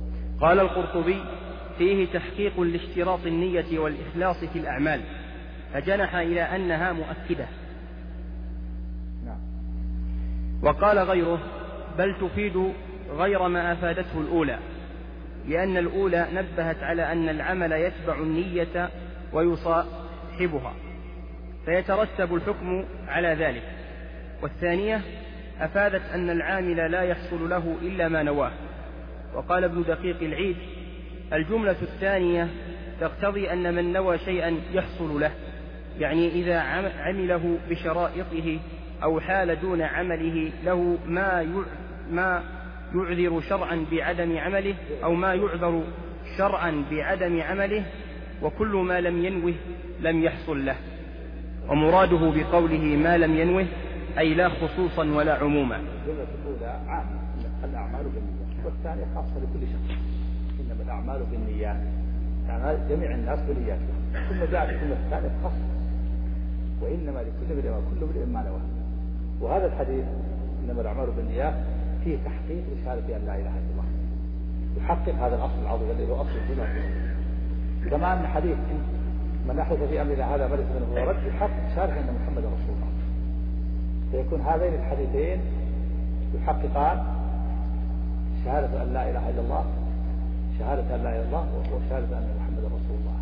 قال القرطبي فيه تحقيق لاشتراط النية والإخلاص في الأعمال، فجنح إلى أنها مؤكدة. نعم. وقال غيره: بل تفيد غير ما أفادته الأولى، لأن الأولى نبهت على أن العمل يتبع النية ويصاحبها فيترتب الحكم على ذلك، والثانية أفادت أن العامل لا يحصل له إلا ما نواه. وقال ابن دقيق العيد: الجملة الثانية تقتضي أن من نوى شيئا يحصل له، يعني إذا عمله بشرائطه أو حال دون عمله له ما يعذر شرعا بعدم عمله أو ما يعذر شرعا بعدم عمله، وكل ما لم ينوه لم يحصل له. ومراده بقوله ما لم ينوه أي لا خصوصا ولا عموما. الجملة الأولى عامة، الأعمال بالنيات، والثانية خاصة لكل شخص، إنما الأعمال بالنيات، يعني جميع الناس بنياتهم. ثم جاءت الجملة الثانية خاصة، وإنما لكل امرئ ما نوى. وهذا الحديث إنما الأعمال بالنيات فيه تحقيق لشهادة أن لا إله إلا الله، يحقق هذا الأصل العظيم الذي هو أصل الدين. كما أن حديث من أحدث في أمرنا هذا ما ليس منه فهو رد يحقق شهادة أن محمدا رسول الله. فيكون هذين الحديثين يحققان شهادة أن لا إله إلا الله، شهادة أن لا إله إلا الله وشهادة أن محمدا رسول الله.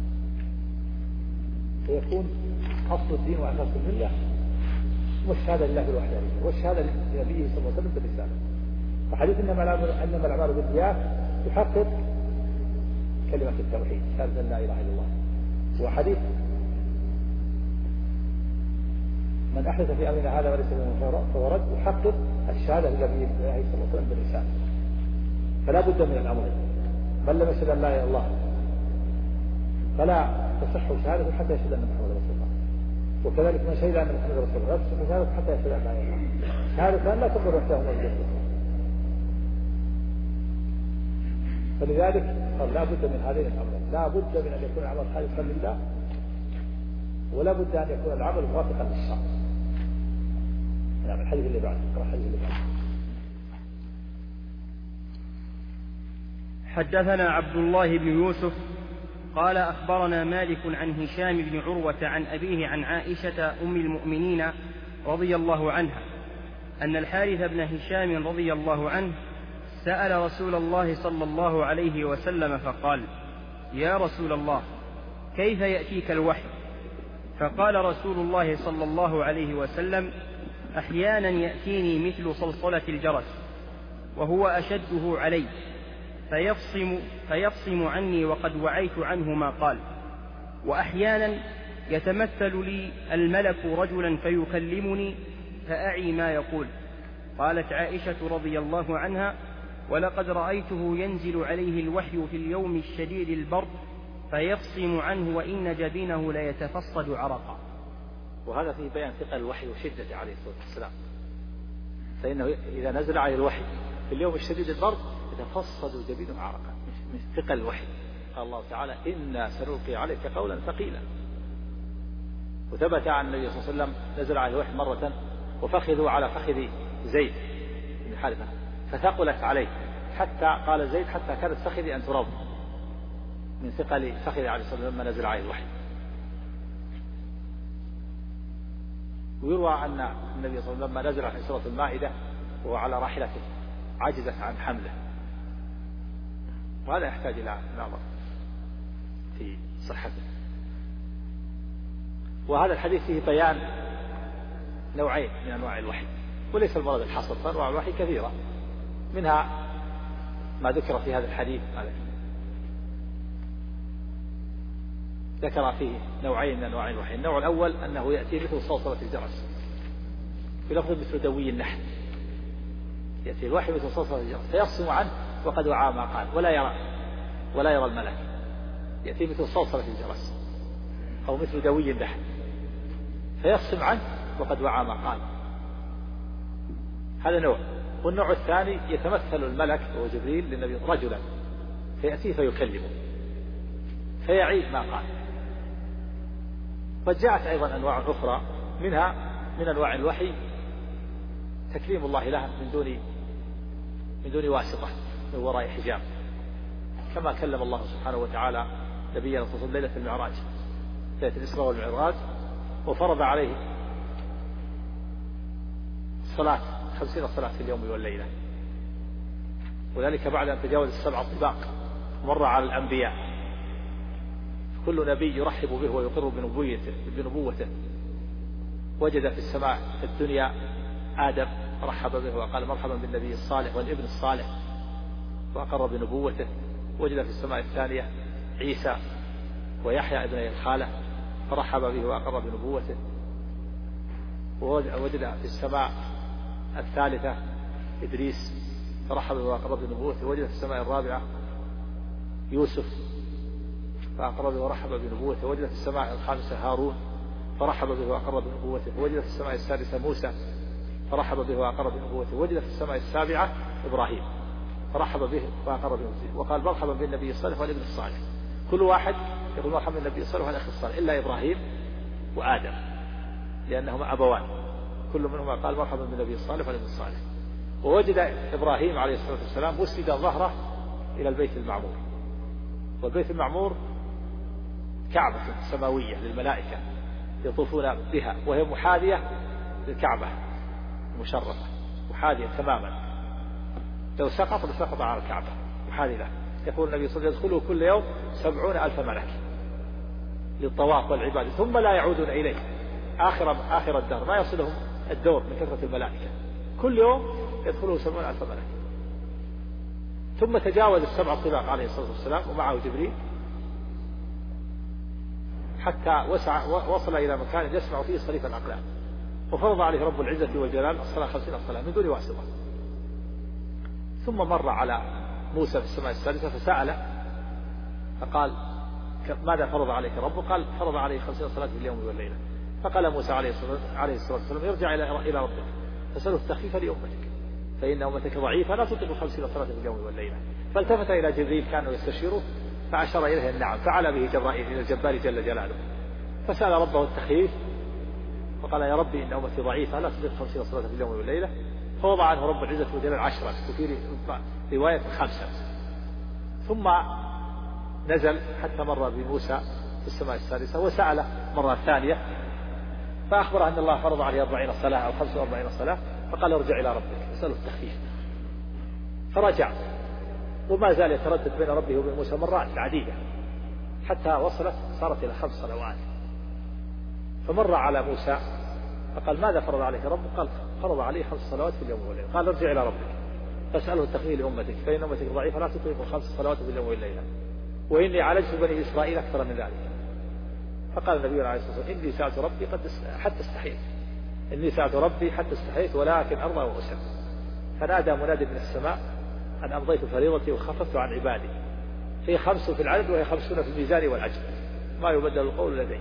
فيكون أصل الدين وأساس الملة والشهادة لله بالوحدانية، والشهادة لنبيه صلى الله عليه وسلم بالرسالة. فحديث إنما الأعمال بالنيات يحقق كلمة التوحيد، شهادة أن لا إله إلا الله. وحديث من أحدث في أمرنا هذا وليس منه فهو رد يحقق الشهادة لنبيه صلى الله عليه وسلم بالرسالة. فلا بد من الأمرين، من لم يشهد أن لا إله إلا الله فلا تصح شهادته حتى يشهد أن محمدا رسول الله، وكذلك من شهد أن محمدا رسول الله لا تصح شهادته حتى يشهد أن لا إله إلا الله. شهادة لا تقر وحدهما الجنة. فلذلك قال لا بد من هذين الأمرين، لا بد من أن يكون العمل خالصا لله، ولا بد أن يكون العمل موافقا للشرع. نعم. الحديث اللي بعده، الحديث اللي بعده. حدثنا عبد الله بن يوسف قال أخبرنا مالك عن هشام بن عروة عن أبيه عن عائشة أم المؤمنين رضي الله عنها أن الحارث بن هشام رضي الله عنه سأل رسول الله صلى الله عليه وسلم فقال: يا رسول الله، كيف يأتيك الوحي؟ فقال رسول الله صلى الله عليه وسلم: أحيانا يأتيني مثل صلصلة الجرس وهو أشده علي فيفصم عني وقد وعيت عنه ما قال، وأحيانا يتمثل لي الملك رجلا فيكلمني فأعي ما يقول. قالت عائشة رضي الله عنها: ولقد رأيته ينزل عليه الوحي في اليوم الشديد البرد فيفصم عنه وإن جبينه ليتفصد عرقا. وهذا فيه بيان ثقل الوحي وشدة عليه الصلاة والسلام، فإنه إذا نزل عليه الوحي في اليوم الشديد البرد يتفصد جبينه عرقا من ثقل الوحي. قال الله تعالى: إنا سنلقي عليك قولا ثقيلا. وثبت عن النبي صلى الله عليه وسلم نزل عليه الوحي مرة وفخذوا على فخذ زيد بن حارثة فثقلت عليه حتى قال زيد حتى كانت فخذي أن ترض من ثقل فخذ عليه الصلاة والسلام لما نزل عليه الوحي. ويروى أن النبي صلى الله عليه وسلم لما نزل عليه سورة المائدة وهو على راحلته عجزت عن حمله، وهذا يحتاج إلى نظر في صحته. وهذا الحديث فيه بيان نوعين من أنواع الوحي، وليس المراد الحصر، فأنواع الوحي كثيرة، منها ما ذكر في هذا الحديث ذكر فيه نوعين من أنواع الوحي. النوع الأول أنه يأتي مثل صلصلة الجرس، في لفظ مثل دوي النحل، يأتي الوحي مثل صلصلة الجرس فيفصم عنه وقد وعى ما قال ولا يرى الملك. يأتي مثل صلصلة الجرس أو مثل دوي النحل فيفصم عنه وقد وعى ما قال. هذا نوع. والنوع الثاني يتمثل الملك وهو جبريل للنبي رجلا فيأتيه فيكلمه فيعيد ما قال. وجاءت أيضا أنواع أخرى، منها من أنواع الوحي تكليم الله له من دون واسطة، من وراء حجاب، كما كلم الله سبحانه وتعالى نبينا صلى الله عليه وسلم ليلة المعراج، ليلة الإسراء والمعراج، وفرض عليه صلاة 50 صلاة في اليوم والليلة، وذلك بعد أن تجاوز 7 طباق مر على الأنبياء، كل نبي يرحب به ويقر بنبوته. وجد في السماء في الدنيا آدم رحب به وقال مرحبا بالنبي الصالح والابن الصالح وأقر بنبوته. وجد في السماء الثانية عيسى ويحيى ابن الخالة فرحب به وأقر بنبوته. ووجد في السماء الثالثة إدريس فرحب به وأقر بنبوته. وجد في السماء الرابعة يوسف فأقر به ورحب بنبوته. وجد في السماء الخامسة هارون فرحب به وأقر بنبوته. وجد في السماء السادسة موسى فرحب به وأقر بنبوته. وجد في السماء السابعة إبراهيم فرحب به وأقر بنبوته، وقال مرحبا بالنبي الصالح والابن الصالح. كل واحد يقول مرحبا بالنبي الصالح والأخ الصالح إلا إبراهيم وآدم لأنهما أبوان، كل منهما قال مرحبا بالنبي الصالح والابن الصالح. ووجد إبراهيم عليه الصلاة والسلام مسند ظهره إلى البيت المعمور، والبيت المعمور كعبة سماوية للملائكة يطوفون بها، وهي محاذية للكعبة المشرفة، محاذية تماما، لو سقط لسقط على الكعبة محاذية له. يقول النبي صلى الله عليه وسلم يدخله كل يوم 70,000 ملك للطواف والعبادة ثم لا يعودون إليه آخر الدهر، ما يصلهم الدور من كثرة الملائكة، كل يوم يدخله 70,000 ملك. ثم تجاوز 7 طباق عليه الصلاة والسلام ومعه جبريل حتى وصل إلى مكان يسمع فيه صريف الأقلام، وفرض عليه رب العزة والجلال الصلاة 50 صلاة من دون واسطة. ثم مر على موسى في السماء السادسة فسأله فقال ماذا فرض عليك ربك؟ قال فرض عليه 50 صلاة في اليوم والليلة. فقال موسى عليه الصلاة والسلام ارجع إلى ربك فسأله التخفيف لأمتك فإن أمتك ضعيفة لا تطيق 50 صلاة في اليوم والليلة. فالتفت إلى جبريل كان يستشيره فأشار إليه النعم، فعلى به جبرائيل إلى الجبار جل جلاله، فسأل ربه التخفيف وقال يا ربي إن أمتي ضعيفة لا تطيق 50 صلاة في اليوم والليلة، فوضع عنه رب العزة والجلال 10 وفي رواية 5. ثم نزل حتى مر بموسى في السماء السادسة وسأله مرة ثانية فأخبره أن الله فرض عليه 40 صلاة أو 45 صلاة، فقال ارجع إلى ربك اسأله التخفيف. فرجع وما زال يتردد بين ربه وبين موسى مرات عديدة حتى صارت إلى 5 صلوات. فمر على موسى فقال ماذا فرض عليك ربك؟ قال فرض عليه 5 صلوات في اليوم والليلة. قال ارجع إلى ربك فاسأله التخفيف لأمتك فإن أمتك ضعيفة لا تطيق 5 صلوات في اليوم والليلة وإني عالجت بني إسرائيل أكثر من ذلك. فقال النبي عليه الصلاة والسلام إني سألت ربي حتى استحيت، إني سألت ربي حتى استحيت ولكن أرضى وأسلم. فنادى منادي من السماء أن أمضيت فريضتي وخففت عن عبادي، هي 5 في العدد وهي 50 في الميزان والأجر، ما يبدل القول لدي.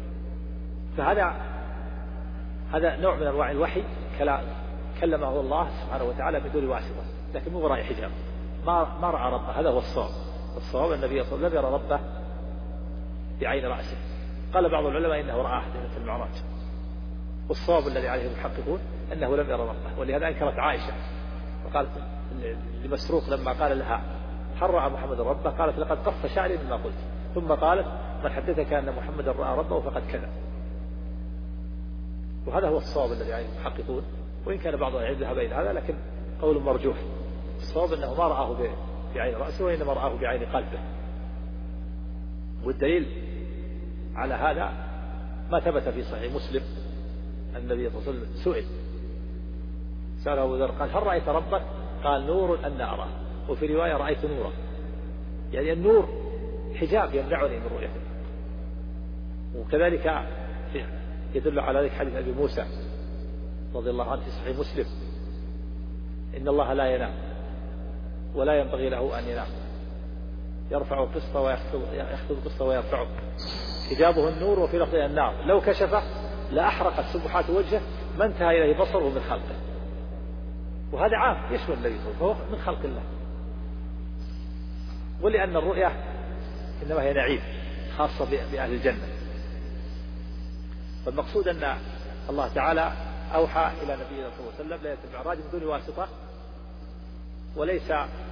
هذا نوع من أنواع الوحي كلمه الله سبحانه وتعالى بدون واسطة، لكن مو وراء حجاب، ما رأى ربه. هذا هو الصواب النبي صلى الله عليه وسلم لم يرى ربه بعين رأسه. قال بعض العلماء إنه رآه ليلة المعراج، والصواب الذي عليه المحققون أنه لم يرى ربه. ولهذا أنكرت عائشة وقالت لمسروق لما قال لها هل رأى محمد ربه؟ قالت لقد قف شعري مما قلت. ثم قالت من حدثك أن محمد رأى ربه فقد كذب. وهذا هو الصواب الذي عليه المحققون، وإن كان بعض العلم ذهب إلى هذا لكن قول مرجوح. الصواب أنه ما رآه بعين رأسه وإنما رآه بعين قلبه. والدليل على هذا ما ثبت في صحيح مسلم النبي صلى الله عليه وسلم سأله أبو ذر قال هل رأيت ربك؟ قال نور أن أراه، وفي رواية رأيت نورا، يعني النور حجاب يمنعني من رؤيته. وكذلك يدل على ذلك حديث أبي موسى رضي الله عنه في صحيح مسلم إن الله لا ينام ولا ينبغي له أن ينام، يرفع القسط ويخفض القسط ويرفعه، حجابه النور وفي لفظه النار، لو كشفه لأحرقت سبحات وجهه ما انتهى إليه بصره من خلقه. وهذا عام يشمل النبي صلى الله عليه وسلم، فهو من خلق الله. ولأن الرؤيا إنما هي نعيم خاصة بأهل الجنة. فالمقصود أن الله تعالى أوحى إلى نبينا صلى الله عليه وسلم ليلة المعراج من دون واسطة وليس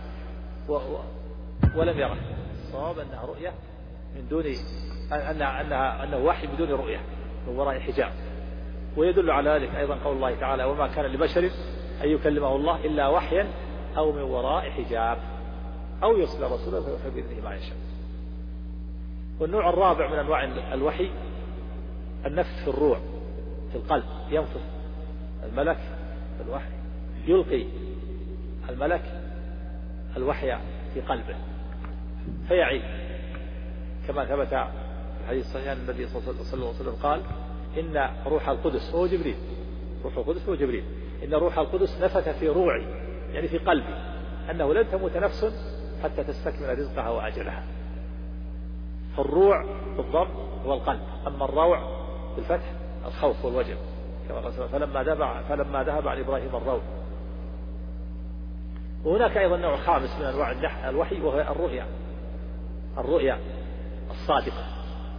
ولم يره. الصواب أنها رؤية من دون أنه وحي بدون رؤية، من وراء حجاب. ويدل على ذلك أيضا قول الله تعالى وما كان لبشر أن يكلمه الله إلا وحيا أو من وراء حجاب أو يرسل رسولا فيوحي بإذنه ما يشاء. والنوع الرابع من أنواع الوحي النفث في الروع في القلب، ينفث الملك الوحي، يلقي الملك الوحي في قلبه فيعي، كما ثبت في الحديث الصحيح أن النبي صلى الله عليه وسلم قال إن روح القدس هو جبريل، روح القدس هو جبريل، إن روح القدس نفث في روعي يعني في قلبي أنه لن تموت نفس حتى تستكمل رزقها وأجلها. فالروع بالضم هو القلب، أما الروع بالفتح الخوف والوجل، كما قال فلما ذهب عن إبراهيم الروع. وهناك أيضا نوع خامس من أنواع الوحي وهو الرؤيا الصادقة.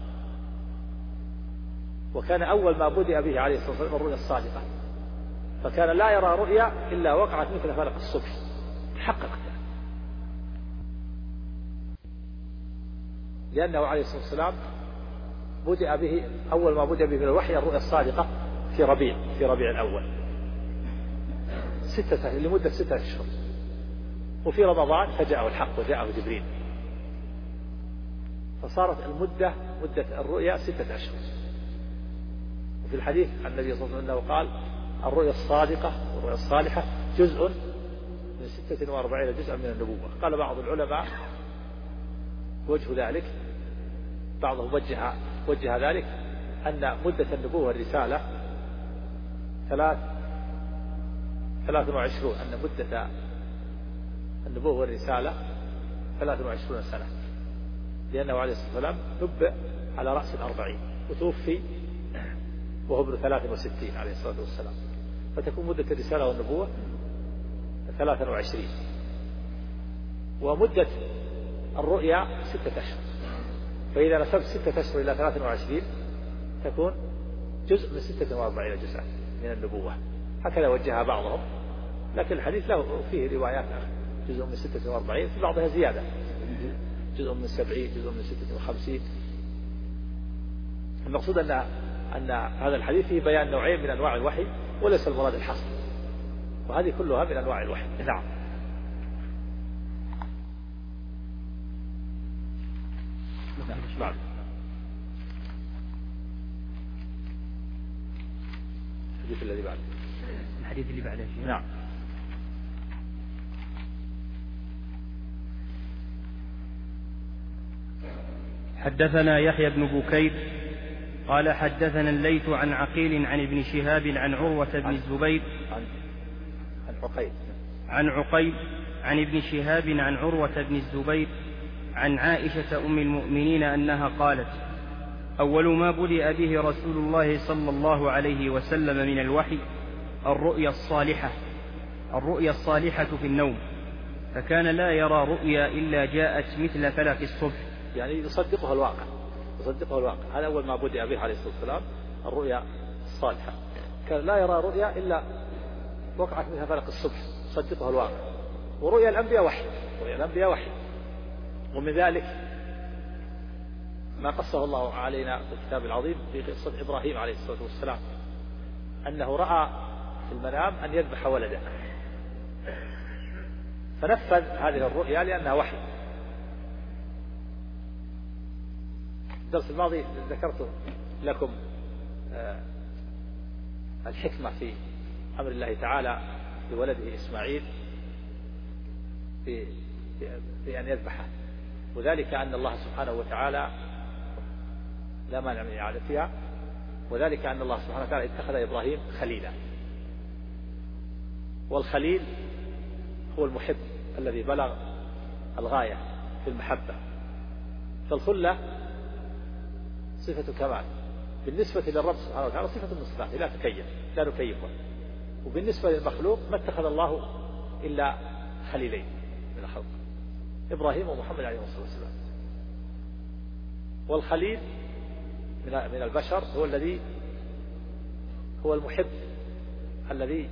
وكان أول ما بدأ به عليه الصلاة والسلام الرؤيا الصادقة، فكان لا يرى رؤيا إلا وقعت مثل فلق الصبح، تحققت، لأنه عليه الصلاة والسلام بدأ به أول ما بدأ به من الوحي الرؤيا الصادقة في ربيع الأول لمدة 6 أشهر، وفي رمضان فجاءه الحق وجاءه جبريل، فصارت مدة الرؤيا 6 أشهر. وفي الحديث عن النبي صلى الله عليه وسلم قال الرؤيا الصادقة والرؤيا الصالحة جزء من 46 جزءا من النبوة. قال بعض العلماء وجه ذلك، بعضهم وجه ذلك أن مدة النبوة والرسالة 23، أن مدة النبوة والرسالة 23 سنة، لأنه عليه الصلاة والسلام نبئ على رأس 40 وتوفي وهو ابن 63 عليه الصلاة والسلام، فتكون مدة الرسالة والنبوة 23. ومدة الرؤيا 6 أشهر، فإذا نسبت 6 أشهر إلى 23 تكون جزء من 46 جزءا من النبوة. هكذا وجهها بعضهم، لكن الحديث له فيه روايات جزء من 46، في بعضها زيادة، جزء من 70، جزء من 56. المقصود أن هذا الحديث فيه بيان نوعين من أنواع الوحي وليس المراد الحصر، وهذه كلها من أنواع الوحي. نعم. نعم. الحديث الذي بعده. نعم. حدثنا يحيى بن بكير قال حدثنا الليث عن عقيل عن ابن شهاب عن عروة بن الزبير عن عقيل عن ابن شهاب عن عروة بن الزبير عن عائشة أم المؤمنين أنها قالت أول ما بدأ به رسول الله صلى الله عليه وسلم من الوحي الرؤيا الصالحة في النوم، فكان لا يرى رؤيا إلا جاءت مثل فلق الصبح، يعني يصدقها الواقع. هذا أول ما بدأ به عليه الصلاة والسلام الرؤيا الصالحة، كان لا يرى رؤيا إلا وقعت مثل فلق الصبح، يصدقها الواقع. ورؤيا الأنبياء وحي. ومن ذلك ما قصه الله علينا في الكتاب العظيم في قصة إبراهيم عليه الصلاة والسلام، أنه رأى في المنام أن يذبح ولده، فنفذ هذه الرؤيا لأنها وحي. الدرس الماضي ذكرت لكم الحكمة في أمر الله تعالى لولده إسماعيل في أن يذبحه، وذلك أن الله سبحانه وتعالى لا مانع من إعادتها، وذلك أن الله سبحانه وتعالى اتخذ إبراهيم خليلا، والخليل هو المحب الذي بلغ الغاية في المحبة. فالخلة صفة كمال بالنسبة للرب سبحانه وتعالى، صفة من صفاته لا نكيفها. وبالنسبة للمخلوق ما اتخذ الله إلا خليلين من الخلق، إبراهيم ومحمد عليه الصلاة والسلام. والخليل من البشر هو المحب الذي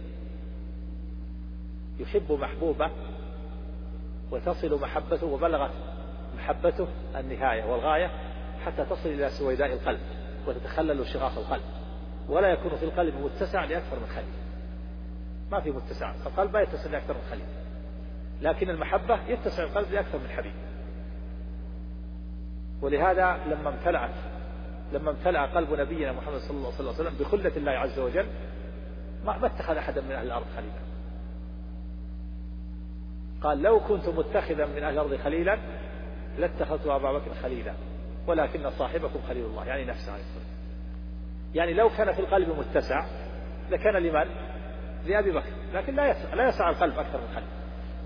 يحب محبوبه وتصل محبته وبلغت محبته النهاية والغاية حتى تصل إلى سويداء القلب، وتتخلل شغاف القلب، ولا يكون في القلب متسع لأكثر من خليل. ما في متسع، القلب لا يتسع لأكثر من خليل، لكن المحبة يتسع القلب لأكثر من حبيب. ولهذا لما امتلأ قلب نبينا محمد صلى الله عليه وسلم بخلة الله عز وجل ما اتخذ أحدا من أهل الأرض خليلا. قال: لو كنت متخذا من أهل الأرض خليلا لاتخذت أبا بكر خليلا ولكن صاحبكم خليل الله، يعني نفسه عليه الصلاة. يعني لو كان في القلب متسع لكان لمن؟ لأبي بكر، لكن لا يسع القلب أكثر من خليل.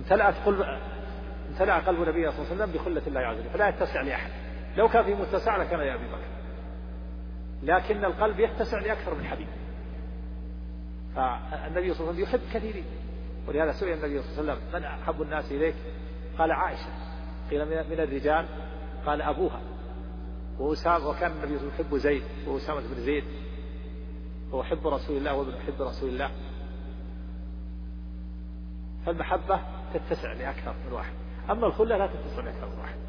امتلأ قلب نبينا صلى الله عليه وسلم بخلة الله عز وجل فلا يتسع لأحد. لو كان في متسع لكان لأبي بكر، لكن القلب يتسع لأكثر من حبيب. فالنبي صلى الله عليه وسلم يحب كثيرين، ولهذا سئل النبي صلى الله عليه وسلم: من أحب الناس إليك؟ قال: عائشة. قيل: من الرجال؟ قال: أبوها. وكان النبي صلى الله عليه وسلم يحب زيد وأسامة بن زيد، هو حب رسول الله وابن حب رسول الله. فالمحبة تتسع لأكثر من واحد، أما الخلة لا تتسع لأكثر من واحد.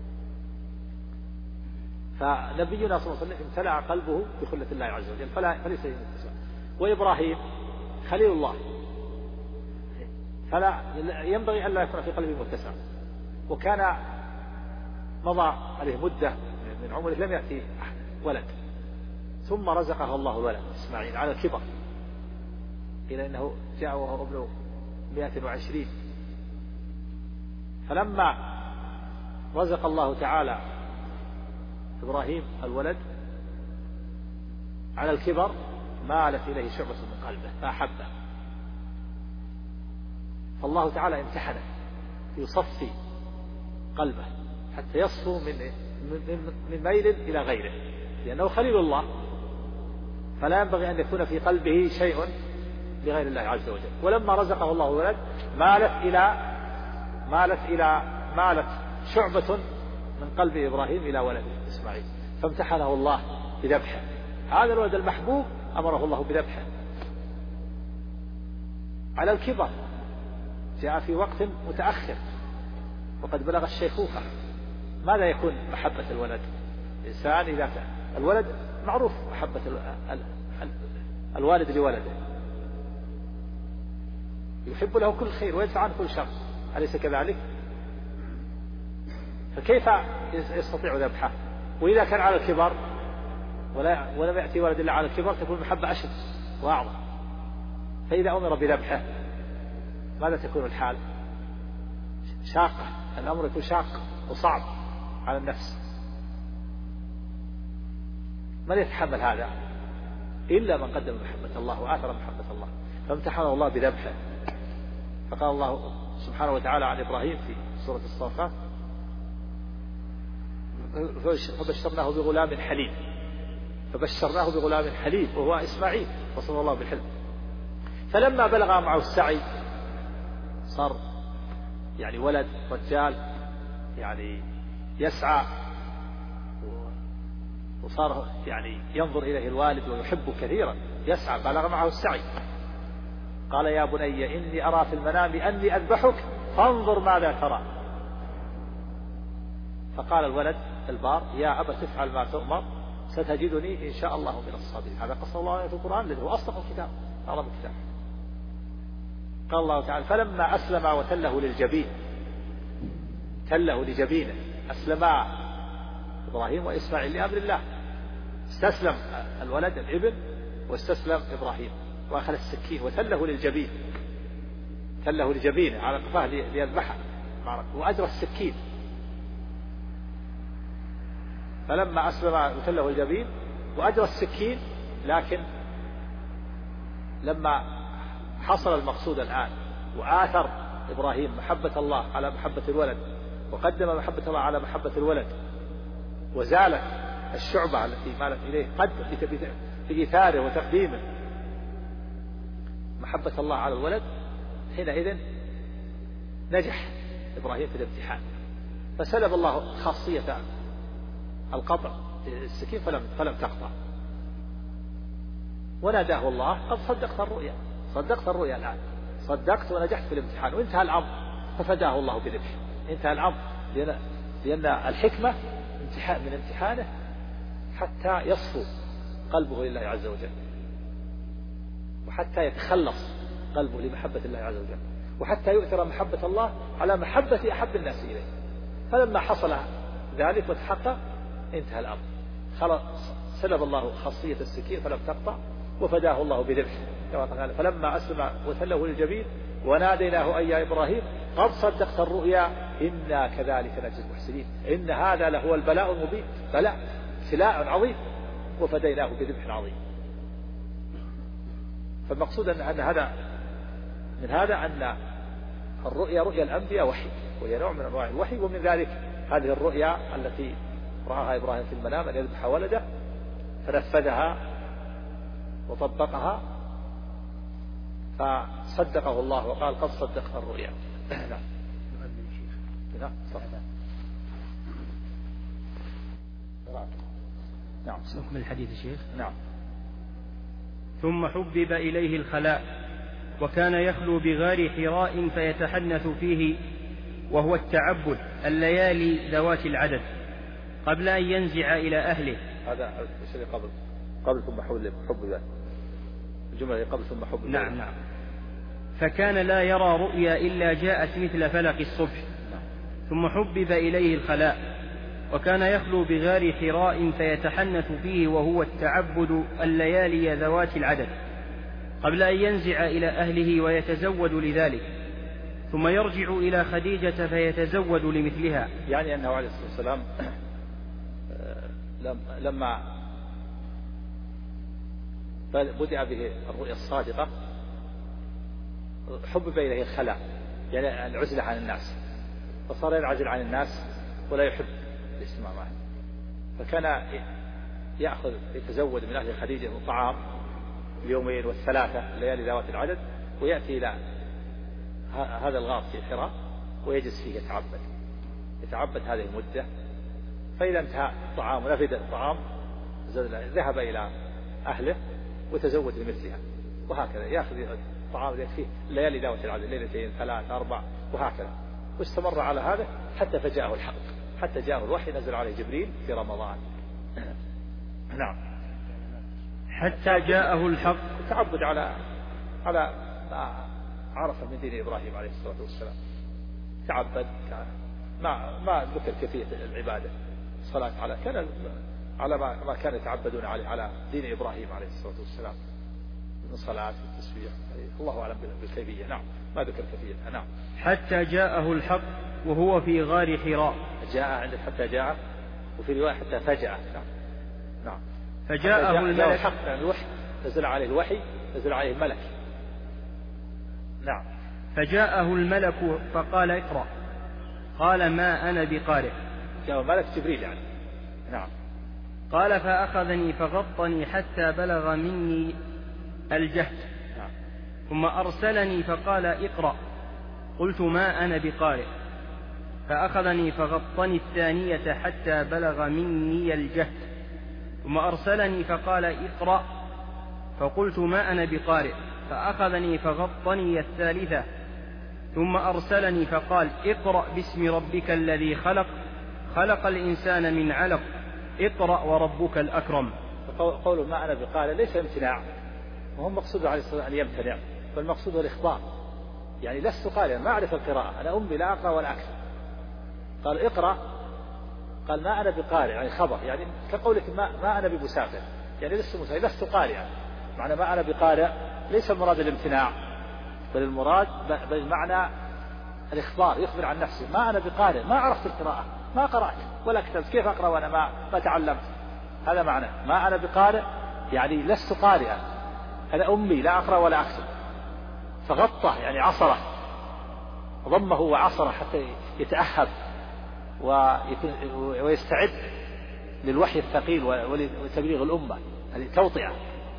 فنبينا صلى الله عليه وسلم امتلأ قلبه بخلة الله عز وجل فليس متسع. وإبراهيم خليل الله، فلا ينبغي أن لا يكون في قلبه متسع. وكان مضى عليه مدة من عمره لم يأتي ولد، ثم رزقه الله ولد إسماعيل على الكبر، إلى أنه جاء وهو ابن 120. فلما رزق الله تعالى إبراهيم الولد على الكبر مالت إليه شعبة من قلبه فأحبه. فالله تعالى امتحنه يصفي قلبه حتى يصفو من ميل إلى غيره، لأنه خليل الله، فلا ينبغي أن يكون في قلبه شيء لغير الله عز وجل. ولما رزقه الله ولد مالت شعبة من قلب إبراهيم إلى ولده إسماعيل، فامتحنه الله بذبحه. هذا الولد المحبوب أمره الله بذبحه على الكبر، جاء في وقت متأخر وقد بلغ الشيخوخة. ماذا يكون محبة الولد؟ الإنسان إذا كان الولد معروف محبة الوالد لولده، يحب له كل خير ويدفع عنه كل شر، أليس كذلك؟ فكيف يستطيع ذبحه؟ وإذا كان على الكبر ولم يأتي ولد إلا على الكبر تكون المحبة أشد وأعظم. فإذا أمر بذبحه ماذا تكون الحال؟ شاقة، الأمر يكون شاق وصعب على النفس. من يتحمل هذا إلا من قدم محبة الله وآثر محبة الله؟ فامتحنه الله بذبحه. فقال الله سبحانه وتعالى عن إبراهيم في سورة الصافات: فبشرناه بغلام حليم وهو إسماعيل، وصلى الله بالحلم. فلما بلغ معه السعي صار يعني ولد رجال يعني يسعى، وصار يعني ينظر إليه الوالد ويحبه كثيرا، يسعى، بلغ معه السعي. قال: يا بني إني أرى في المنام أني أذبحك فانظر ماذا ترى. فقال الولد البار: يا أبت افعل ما تؤمر ستجدني إن شاء الله من الصابرين. هذا قصة الله في القرآن الذي هو أصدق الكتاب، أعظم الكتاب. قال الله تعالى: فلما أسلم وتله لجبينه أسلما إبراهيم وإسماعيل لأمر الله. استسلم الولد الابن واستسلم إبراهيم وأخذ السكين وتله لجبينه على قفاه ليذبحه، وأجرى السكين. فلما أسلم وتله الجبين وأجرى السكين، لكن لما حصل المقصود الآن وآثر إبراهيم محبة الله على محبة الولد وقدم محبة الله على محبة الولد، وزالت الشعبة التي مالت إليه قد بإيثاره وتقديمه محبة الله على الولد، حينئذ نجح إبراهيم في الامتحان، فسلب الله خاصية القطع السكين فلم تقطع. وناداه الله: قد صدقت الرؤيا الآن، صدقت ونجحت في الامتحان. وانتهى الأمر ففداه الله بذبح. انتهى الأمر لأن الحكمة من امتحانه حتى يصفو قلبه لله عز وجل، وحتى يتخلص قلبه لمحبة الله عز وجل، وحتى يؤثر محبة الله على محبة أحب الناس إليه. فلما حصل ذلك وتحقق انتهى الأمر، خلاص سلب الله خاصية السكين فلم تقطع، وفداه الله بذبح كما قال. فلما أسلم وتله للجبين وناديناه أي يا إبراهيم قد صدقت الرؤيا إنا كذلك نجزي المحسنين، إن هذا لهو البلاء المبين، بلاء ابتلاء عظيم، وفديناه بذبح عظيم. فالمقصود أن هذا من هذا أن الرؤيا رؤيا الأنبياء وحي، وهي نوع من أنواع الوحي. ومن ذلك هذه الرؤيا التي رآها إبراهيم في المنام أن يذبح ولده، فنفذها وطبقها فصدقه الله وقال قد صدقت الرؤيا. نعم. نعم. نكمل الحديث يا شيخ. نعم. ثم حبب إليه الخلاء، وكان يخلو بغار حراء فيتحنث فيه، وهو التعبد الليالي ذوات العدد، قبل أن ينزع إلى أهله. هذا الشيء قبل ثم حبب، الجملة قبل ثم حبب. نعم. فكان لا يرى رؤيا إلا جاءت مثل فلق الصبح. ثم حبب إليه الخلاء، وكان يخلو بغار حراء فيتحنث فيه، وهو التعبد الليالي ذوات العدد، قبل أن ينزع إلى أهله ويتزود لذلك، ثم يرجع إلى خديجة فيتزود لمثلها. يعني أنه عليه الصلاة والسلام لما بدأ به الرؤيا الصادقة حبب إليه الخلاء، يعني العزلة عن الناس، فصار ينعزل عن الناس ولا يحب الاجتماع معهم. فكان يتزود من أهل خديجة الطعام اليومين والثلاثة الليالي ذوات العدد، ويأتي إلى هذا الغار في حراء ويجلس فيه يتعبد هذه المدة. فإذا انتهى الطعام ونفد الطعام ذهب إلى أهله وتزود لمثلها، وهكذا يأخذ الطعام يكفيه الليالي ذوات العدد، ليلتين 3 4 وهكذا، واستمر على هذا حتى فجاءه الحق، حتى جاءه الوحي نزل عليه جبريل في رمضان. نعم. حتى جاءه الحق، تعبد على ما عرف من دين إبراهيم عليه الصلاة والسلام، تعبد ما ذكر كيفية العبادة، الصلاة على ما كانوا يتعبدون على دين إبراهيم عليه الصلاة والسلام من صلاة والتسبيح، الله أعلم بالكيفية. نعم، ما ذكر كيفيتها. نعم. حتى جاءه الحق وهو في غار حراء. جاء عندك حتى جاء، وفي رواية حتى فجأة. نعم. فجاءه الملك، الحق يعني الوحي نزل عليه، الوحي نزل عليه الملك. نعم. فجاءه الملك فقال اقرأ، قال ما أنا بقارئ. جاء الملك جبريل يعني. نعم. قال فأخذني فغطني حتى بلغ مني الجهد. نعم. ثم أرسلني فقال اقرأ، قلت ما أنا بقارئ. فأخذني فغطني الثانية حتى بلغ مني الجهد. ثم أرسلني فقال اقرأ، فقلت ما أنا بقارئ. فأخذني فغطني الثالثة. ثم أرسلني فقال اقرأ باسم ربك الذي خلق، خلق الإنسان من علق، اقرأ وربك الأكرم. قوله ما أنا بقارئ ليس امتناع، وهو مقصود عليه الصلاة والسلام أن يمتنع، فالمقصود هو الإخبار، يعني لست قارئا، ما أعرف القراءة، أنا أمي لا أقرأ ولا أكتب. قال اقرأ، قال ما أنا بقارئ، يعني خبر، يعني كقولك ما أنا بمسافر، يعني لست قارئا. معنى ما أنا بقارئ ليس المراد الامتناع، بل المراد بالمعنى الإخبار، يخبر عن نفسه. ما أنا بقارئ، ما عرفت القراءة، ما قرأت ولا كتبت، كيف أقرأ وأنا ما تعلمت؟ هذا معنى ما أنا بقارئ، يعني لست قارئا، أنا أمي لا أقرأ ولا أكتب. فغطه يعني عصره، ضمه وعصره حتى يتأهب ويستعد للوحي الثقيل ولتبليغ الأمة، هذه توطئة.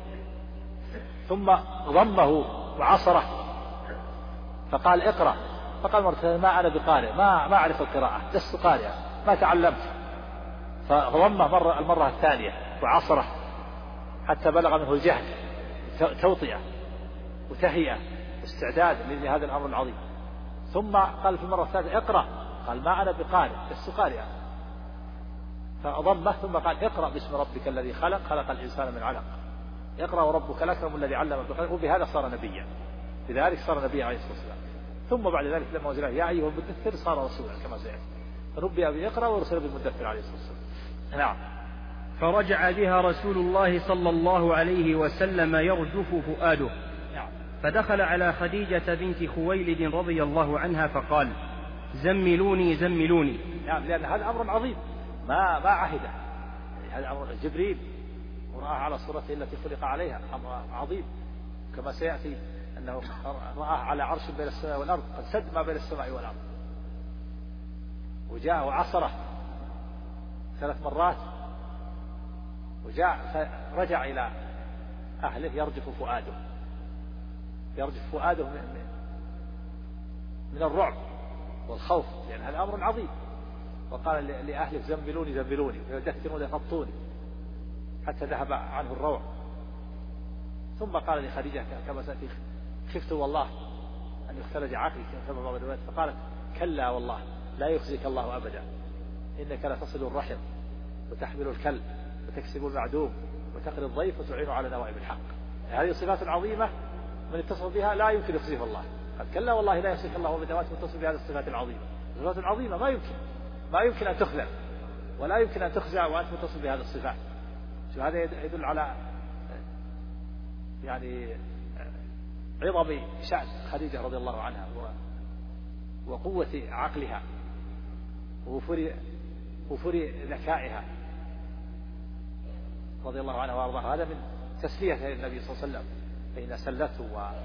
ثم ضمه وعصره فقال اقرأ، فقال مرة ما أنا بقارئ، ما أعرف القراءة، لست قارئا، ما تعلمت. فضمه المرة الثانية وعصره حتى بلغ منه الجهد، توطئة وتهيئة واستعداد لهذا الأمر العظيم. ثم قال في المرة الثالثة اقرأ، قال ما أنا بقارئ، لست قارئا. فضمه ثم قال اقرأ باسم ربك الذي خلق، خلق الإنسان من علق، اقرأ وربك الأكرم الذي علم بالقلم، وبهذا صار نبيا، بذلك صار نبيا عليه الصلاة والسلام. ثم بعد ذلك لما وزله يا أيها المدثر صار رسولا كما سيأتي، فنبئ بإقرأ ورسل بالمدثر عليه الصلاة والسلام. نعم. فرجع بها رسول الله صلى الله عليه وسلم يرجف فؤاده. نعم. فدخل على خديجة بنت خويلد رضي الله عنها فقال زملوني زملوني. نعم، لأن هذا أمر عظيم ما عهده، هذا أمر جبريل ورآه على صورته التي خلق عليها، أمر عظيم كما سيأتي أنه رآه على عرش بين السماء والأرض قد سد ما بين السماء والأرض، وجاء وعصره 3 مرات، وجاء فرجع إلى أهله يرجف فؤاده من الرعب والخوف، لأن هذا أمر عظيم. وقال لأهله زملوني زملوني ويدثرون يغطوني حتى ذهب عنه الروع. ثم قال لخديجة كما سأتي خفت والله أن يختلج عقلي كما بعض الروايات، فقالت كلا والله لا يخزيك الله أبدا، إنك لتصل الرحم وتحمل الكلب وتكسب المعدوم وتقري الضيف وتعين على نوائب الحق. هذه صفات عظيمة من اتصف بها لا يمكن يخزيه الله. قال كلا والله لا يخزيك الله أبدا وأنت متصف بهذه الصفات العظيمة. الصفات العظيمة ما يمكن أن تخذل ولا يمكن أن تخزع وأنت متصف بهذه الصفات. هذا يدل على يعني عظم شأن خديجة رضي الله عنها وقوة عقلها ووفور ذكائها رضي الله عنها وارضاها. هذا من تسلية النبي صلى الله عليه وسلم حين سلته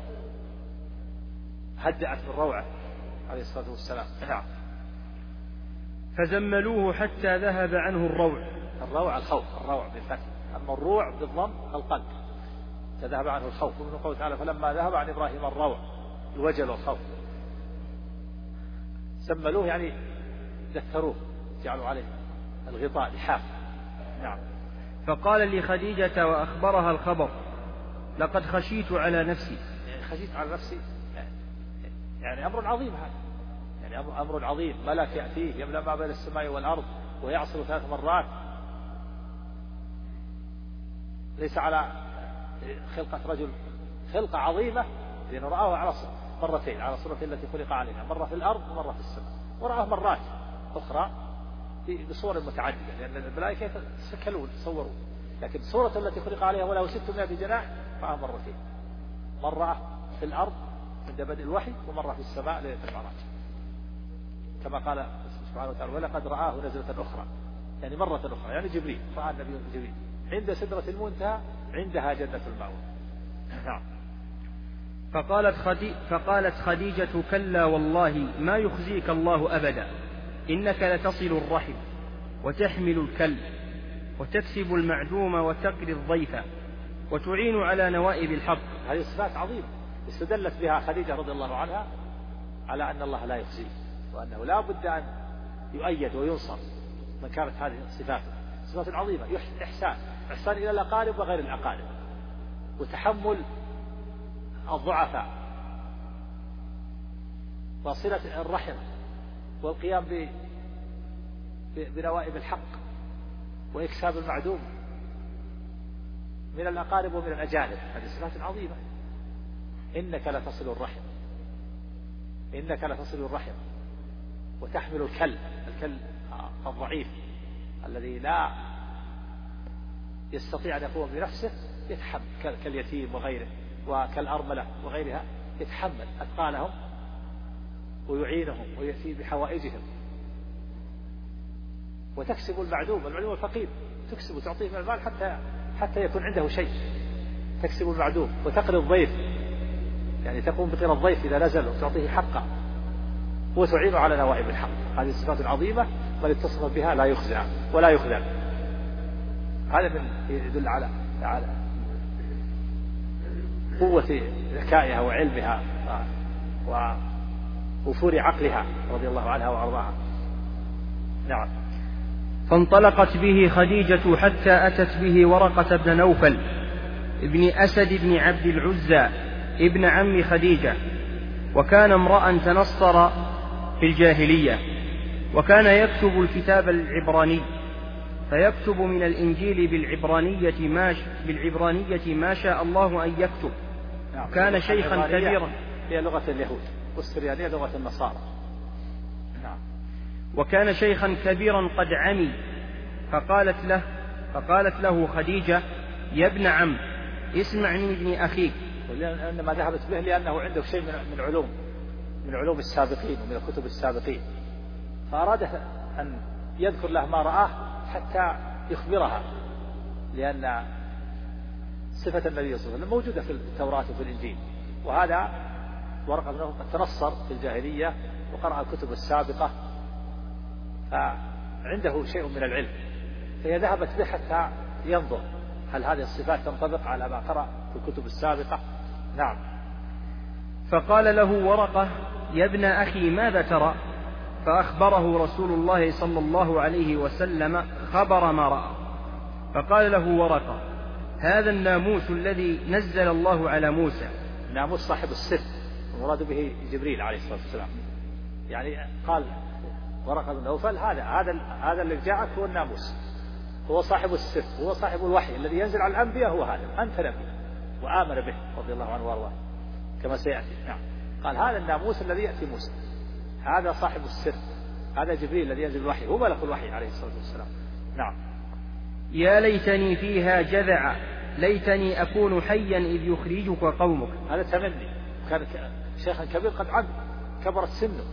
وهدأت من روعه عليه الصلاة والسلام. نعم. فزملوه حتى ذهب عنه الروع الخوف، الروع بالفتح، أما الروع بالضم القلب، فذهب عنه الخوف. ومن قوله تعالى فلما ذهب عن إبراهيم الروع الوجل والخوف. زملوه يعني دثروه، جعلوا عليه الغطاء لحاف. نعم. فقال لخديجة وأخبرها الخبر لقد خشيت على نفسي. يعني خشيت على نفسي يعني أمر عظيم، هذا يعني أمر عظيم. ملك يأتيه يملأ ما بين السماء والأرض ويعصر 3 مرات، ليس على خلقة رجل، خلقة عظيمة، لأنه رآه على مرتين على صورته التي خلق عليها، مرة في الأرض ومرة في السماء، ورآه مرات أخرى بصور متعددة، لأن الملائكة يتشكلون يتصورون، لكن صورة التي خلق عليها وله 600 جناح رآه مرتين، مرة في الأرض عند بدء الوحي ومرة في السماء ليلة المعراج، كما قال سبحانه وتعالى ولقد رآه نزلة أخرى، يعني مرة أخرى، يعني جبريل رأى النبي جبريل عند سدرة المنتهى عندها جنة المأوى. نعم. فقالت خديجة كلا والله ما يخزيك الله أبدا، إنك لتصل الرحم وتحمل الكلب وتكسب المعدوم وتقري الضيف وتعين على نوائب الحق. هذه صفات عظيمة استدلت بها خديجة رضي الله عنها على أن الله لا يخزيه، وأنه لا بد أن يؤيد وينصر من كانت هذه الصفات. صفات عظيمة، إحسان إلى الأقارب وغير الأقارب، وتحمل الضعفاء، وصلة الرحم، والقيام بنوائب الحق، وإكساب المعدوم من الأقارب ومن الأجانب. هذه صفات عظيمة. إنك لتصل الرحم وتحمل الكلب الضعيف الذي لا يستطيع أن يقوم بنفسه، يتحمل كاليتيم وغيره وكالأرملة وغيرها، يتحمل أثقالهم ويعينهم ويأتي بحوائجهم. وتكسب المعدوم الفقير، تكسب وتعطيه من المال حتى يكون عنده شيء، تكسب المعدوم. وتقري الضيف، يعني تقوم بقرى الضيف إذا نزل وتعطيه حقه، وتعين على نوائب الحق. هذه الصفات العظيمة من اتصف بها لا يخزع ولا يخذل. هذا من يدل على قوة ذكائها وعلمها ووفور عقلها رضي الله عنها وأرضاها. نعم. فانطلقت به خديجة حتى أتت به ورقة بن نوفل ابن أسد بن عبد العزى ابن عم خديجة، وكان امرأ تنصر في الجاهلية، وكان يكتب الكتاب العبراني، فيكتب من الإنجيل بالعبرانية ما شاء الله أن يكتب. كان شيخا كبيرا، هي لغة اليهود، والسريانية لغة النصارى. وكان شيخا كبيرا قد عمي، فقالت له خديجة: يا ابن عم، اسمع من ابن أخيك. إنما ذهبت به لأنه عنده شيء من علوم السابقين ومن الكتب السابقين، فأراد أن يذكر له ما رآه حتى يخبرها، لأن صفة النبي صلى الله عليه وسلم موجودة في التوراة وفي الإنجيل، وهذا ورقة منه قد تنصر في الجاهلية وقرأ الكتب السابقة، فعنده شيء من العلم، فهي ذهبت به حتى ينظر هل هذه الصفات تنطبق على ما قرأ في الكتب السابقة. نعم. فقال له ورقة: يا ابن أخي، ماذا ترى؟ فأخبره رسول الله صلى الله عليه وسلم خبر ما رأى. فقال له ورقة: هذا الناموس الذي نزل الله على موسى. ناموس صاحب السر، المراد به جبريل عليه الصلاة والسلام. يعني قال ورقة بن نوفل: هذا اللي جاءك هو الناموس، هو صاحب السر، هو صاحب الوحي الذي ينزل على الأنبياء، هو هذا، أنت نبي. وآمن به رضي الله عنه وارضاه كما سيأتي. نعم. قال: هذا الناموس الذي يأتي موسى، هذا صاحب السر، هذا جبريل الذي ينزل الوحي، هو ملك الوحي عليه الصلاة والسلام. نعم. يا ليتني فيها جذع، ليتني أكون حيا إذ يخرجك قومك. هذا تمني، كان شيخا كبير قد كبرت سنه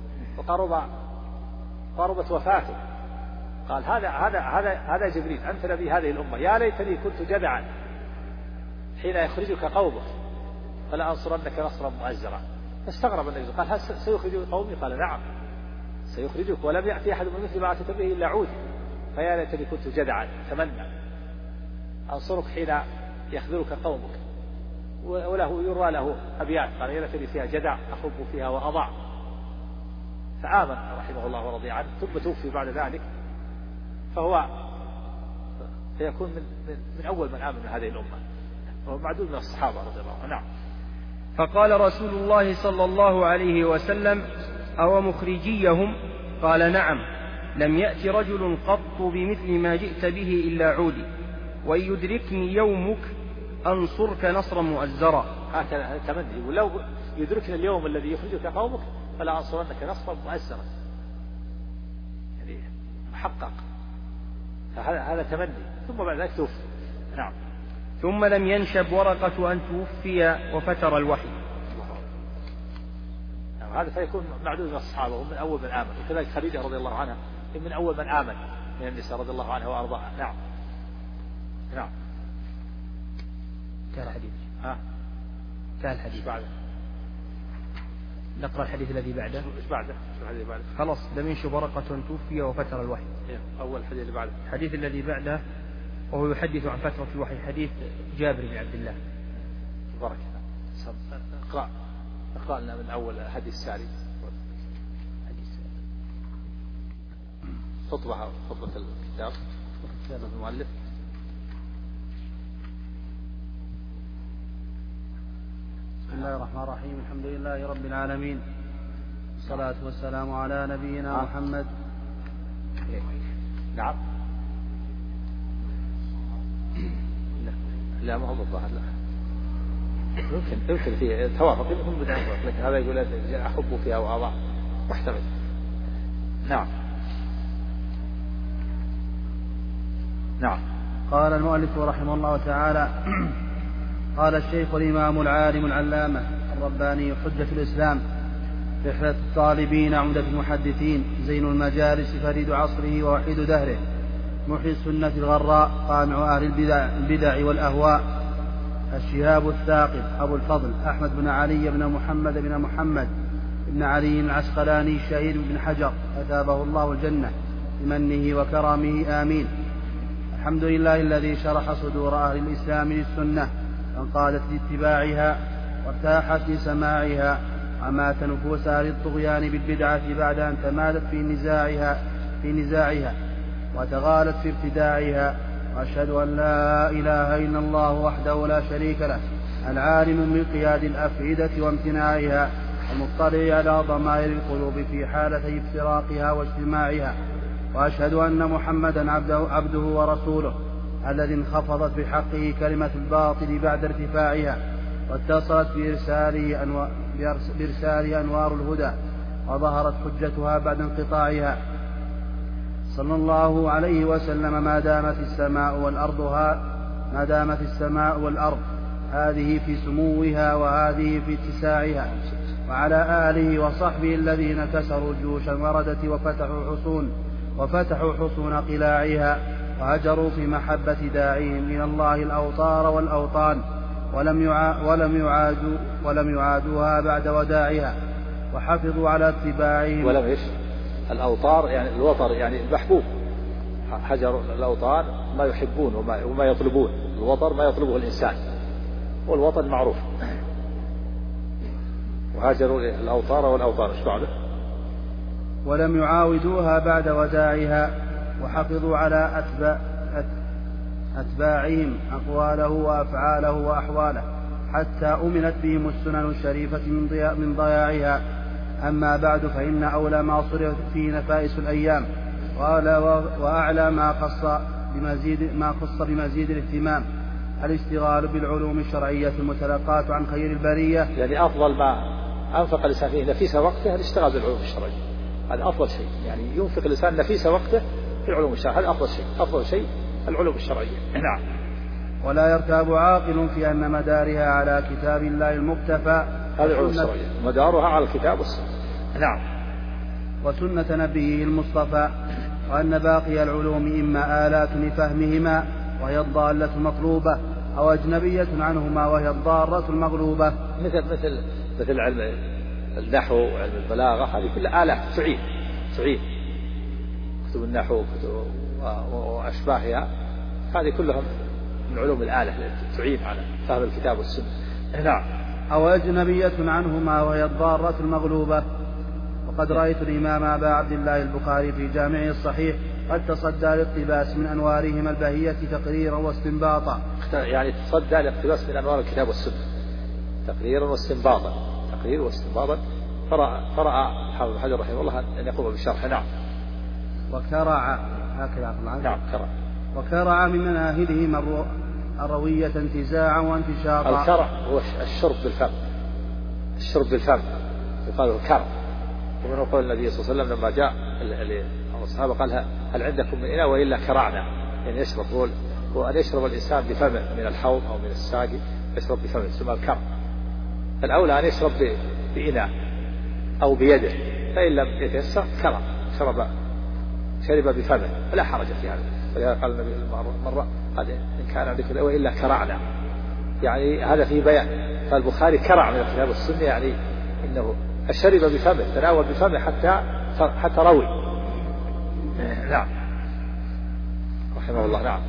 وقربت وفاته. قال: هذا جبريل، أنت نبي هذه الأمة، يا ليتني كنت جذعا حين يخرجك قومك فلا أنصرنك نصرا مؤزرا. فاستغرب النبي، قال: هل سيخرجك قومي؟ قال: نعم سيخرجك، ولم يأتي أحد من مثل ما أتيت به إلا عود، فيا ليتني كنت جذعا، تمنى أنصرك حين يخذلك قومك. وله يروى له أبيات قال: يا ليتني فيها جذع أخب فيها وأضع. فآمن رحمه الله ورضي عنه، ثم توفي بعد ذلك، فيكون من أول من آمن من هذه الأمة، وهو معدود من الصحابة رضي الله عنهم. نعم. فقال رسول الله صلى الله عليه وسلم: أو مخرجيهم؟ قال: نعم، لم يأتي رجل قط بمثل ما جئت به إلا عودي، وإن يدركني يومك أنصرك نصرا مؤزرا. هكذا تمني، ولو يدركني اليوم الذي يخرجك قومك فلا أنصرنك نصرا مؤزرا، يعني محقق. هذا تمني. ثم بعد ذلك توفي. نعم. ثم لم ينشب ورقة أن توفي وفتر الوحي. نعم. هذا فيكون معدود من الصحابة، ومن أول من آمن. وكذلك خديجة رضي الله عنها من أول من آمن من النساء رضي الله عنها وأرضاها. نعم. نعم. انتهى الحديث. انتهى الحديث. بعده نقرأ الحديث الذي بعده. ايش بعده؟ الحديث بعده. خلاص، لم ينشب ورقة توفي وفتر الوحي. أول الحديث اللي بعده. الحديث الذي بعده وهو يحدث عن فترة الوحي، حديث جابر بن عبد الله. بركة. اقرأ لنا من أول حديث ساري. خطبة الكتاب المؤلف. بسم الله الرحمن الرحيم. الحمد لله رب العالمين، والصلاة والسلام على نبينا محمد. نعم. لا ما هو بالظاهر، لا يمكن في توافق، يمكن بدأ، لكن هذا يقول أحب فيها وأضع، محتمل. نعم. نعم. قال المؤلف رحمه الله تعالى: قال الشيخ الإمام العالم العلامة الرباني حجة الإسلام، رحلة الطالبين عمدة المحدثين، زين المجالس فريد عصره ووحيد دهره، محيي السنة الغراء، قامع أهل البدع والأهواء، الشهاب الثاقب، أبو الفضل أحمد بن علي بن محمد بن علي العسقلاني الشهيد بن حجر، أثابه الله الجنة بمنه وكرامه، آمين. الحمد لله الذي شرح صدور أهل الإسلام للسنة، فانقادت لاتباعها وارتاحت لسماعها، وأمات نفوس أهل الطغيان بالبدعة بعد أن تمادت في نزاعها وتغالت في ابتداعها. وأشهد أن لا إله إلا الله وحده لا شريك له، العالم بانقياد الأفئدة وامتناعها، المطلع على ضمائر القلوب في حالتي افتراقها واجتماعها، وأشهد أن محمدا عبده ورسوله الذي انخفضت بحقه كلمة الباطل بعد ارتفاعها، واتصلت بإرساله أنوار الهدى، وظهرت حجتها بعد انقطاعها. صلى الله عليه وسلم ما دامت السماء والأرض هذه في سموها وهذه في اتساعها، وعلى آله وصحبه الذين كسروا الجيوش المردة وفتحوا حصون قلاعها، وهجروا في محبة داعيهم إلى الله الأوطار والأوطان، ولم يعادوها بعد وداعها، وحفظوا على اتباعهم. ولم إيش؟ الأوطار يعني الوطر يعني المحبوب، هجروا الأوطار ما يحبون وما يطلبون، الوطر ما يطلبه الإنسان والوطن معروف، وهاجروا الأوطار والأوطان. ايش بعده؟ ولم يعاودوها بعد وداعها، وحفظوا على أتباعهم أقواله وأفعاله وأحواله، حتى أمنت بهم السنن الشريفة من ضياعها. أما بعد، فإن أولى ما صرف فيه نفائس الأيام، وأعلى ما خص بمزيد الاهتمام الاشتغال بالعلوم الشرعية المتلقاة عن خير البرية. يعني أفضل ما أنفق الإنسان فيه نفيس وقته الاشتغال بالعلوم الشرعية، هذا أفضل شيء. يعني ينفق الإنسان نفيس وقته في العلوم الشرعية، هذا أفضل شيء العلوم الشرعية. نعم. ولا يرتاب عاقل في أن مدارها على كتاب الله المكتفى، هذه العلوم الشرعية مدارها على الكتاب والسنة. نعم. وسنة نبيه المصطفى، وأن باقي العلوم إما آلات لفهمهما وهي الضالة المطلوبة، أو أجنبية عنهما وهي الضارة المغلوبة، مثل علم النحو وعلم البلاغة، هذه كلها آلات تعين كتب النحو وأشباهها، هذه كلهم من علوم الآلة التي تعين على فهم الكتاب والسنة. نعم. أو أجنبية عنهما وهي الضارة المغلوبة. وقد رأيت الإمام أبا عبد الله البخاري في جامعه الصحيح قد تصدى لاقتباس من أنوارهما البهية تقريرا واستنباطا. يعني تصدى لاقتباس من أنوار الكتاب والسنة تقرير واستنباطا. فرأى حافظ بن حجر رحمه الله أن يقوم بالشرح. نعم. وكرع هكذا. نعم. وكرع من مناهلهم الروية انتزاعا وانتشاطا. الكرع هو الشرب بالفم يقال الكرع. ومن قول النبي صلى الله عليه وسلم لما جاء الصحابة قال هل عندكم من إناء وإلا كرعنا، يعني يشرب، هو أن يشرب الإنسان بفمه من الحوض أو من الساقي، يشرب بفمه يسمى الكرع. الأولى أن يشرب بإناء أو بيده، فإن لم يتيسر كرع، شرب بفمه فلا حرج في هذا. ولهذا قال النبي مرة قال إن كان عندك وإلا كرعنا، يعني هذا فيه بيان. فالبخاري كرع من الكتاب والسنة، يعني إنه الشرب بفمه، تناول بفمه حتى روي. نعم. رحمه الله. نعم.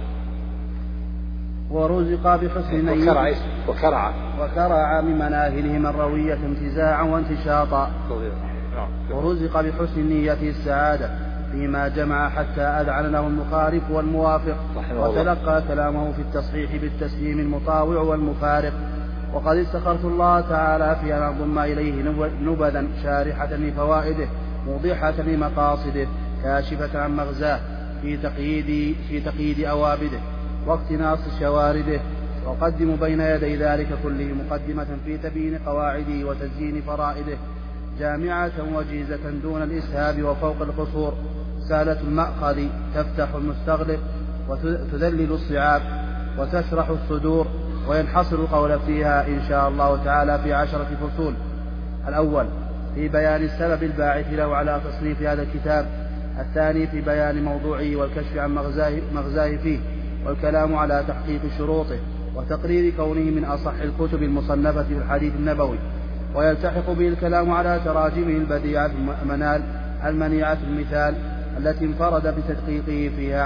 ورزق بحسن نية. وكرع من مناهلهم الروية انتزاعا وانتشاطا. ورزق بحسن نية السعادة فيما جمع حتى أذعن له المخالف والموافق، وتلقى كلامه في التصحيح بالتسليم المطاوع والمفارق. وقد استخرت الله تعالى في أن أضم إليه نبذا شارحة لفوائده، موضحة لمقاصده، كاشفة عن مغزاه في تقييد أوابده واقتناص شوارده. وقدم بين يدي ذلك كله مقدمة في تبيين قواعده وتزيين فرائده، جامعة وجيزة دون الإسهاب وفوق القصور، سالة المأخذ تفتح المستغلق وتذلل الصعاب وتشرح الصدور. وينحصر القول فيها إن شاء الله تعالى في 10 فصول. الأول في بيان السبب الباعث له على تصنيف هذا الكتاب. الثاني في بيان موضوعه والكشف عن مغزاه فيه، والكلام على تحقيق شروطه وتقرير كونه من أصح الكتب المصنفة في الحديث النبوي. ويلتحق به الكلام على تراجمه البديعة المنال المنيعة المثال التي انفرد بتدقيقه فيها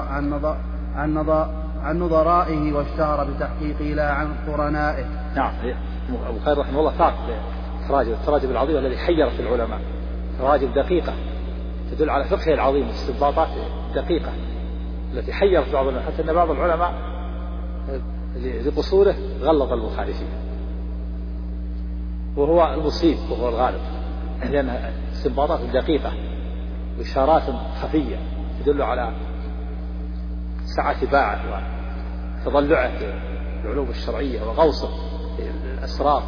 عن نظرائه واشتهر بتحقيقه لا عن قرنائه. نعم. أبو خير رحمه الله فاق التراجم العظيمة الذي حيرت العلماء، تراجم دقيقة تدل على فقهه العظيم واستنباطات دقيقة التي حيرت بعض العلماء، حتى أن بعض العلماء لقصوره غلط البخاري فيه، وهو المصيب وهو الغالب، لأن استنباطات دقيقة وإشارات خفية يدل على سعة باعه وتضلعه في العلوم الشرعية وغوصه في الأسرار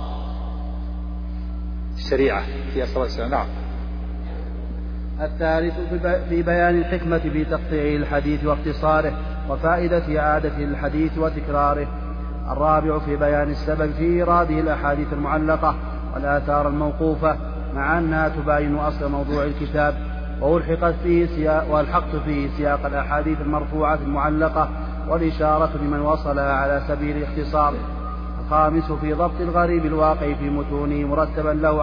الشريعة في أسرار الإسلام. نعم. الثالث في بيان الحكمة في تقطيع الحديث واختصاره وفائدة إعادة الحديث وتكراره. الرابع في بيان السبب في إيراده الأحاديث المعلقة والآثار الموقوفة مع أنها تباين أصل موضوع الكتاب، والحقت فيه سياق الأحاديث المرفوعة المعلقة والإشارة لمن وصلها على سبيل الاختصار. الخامس في ضبط الغريب الواقع في متونه مرتبا له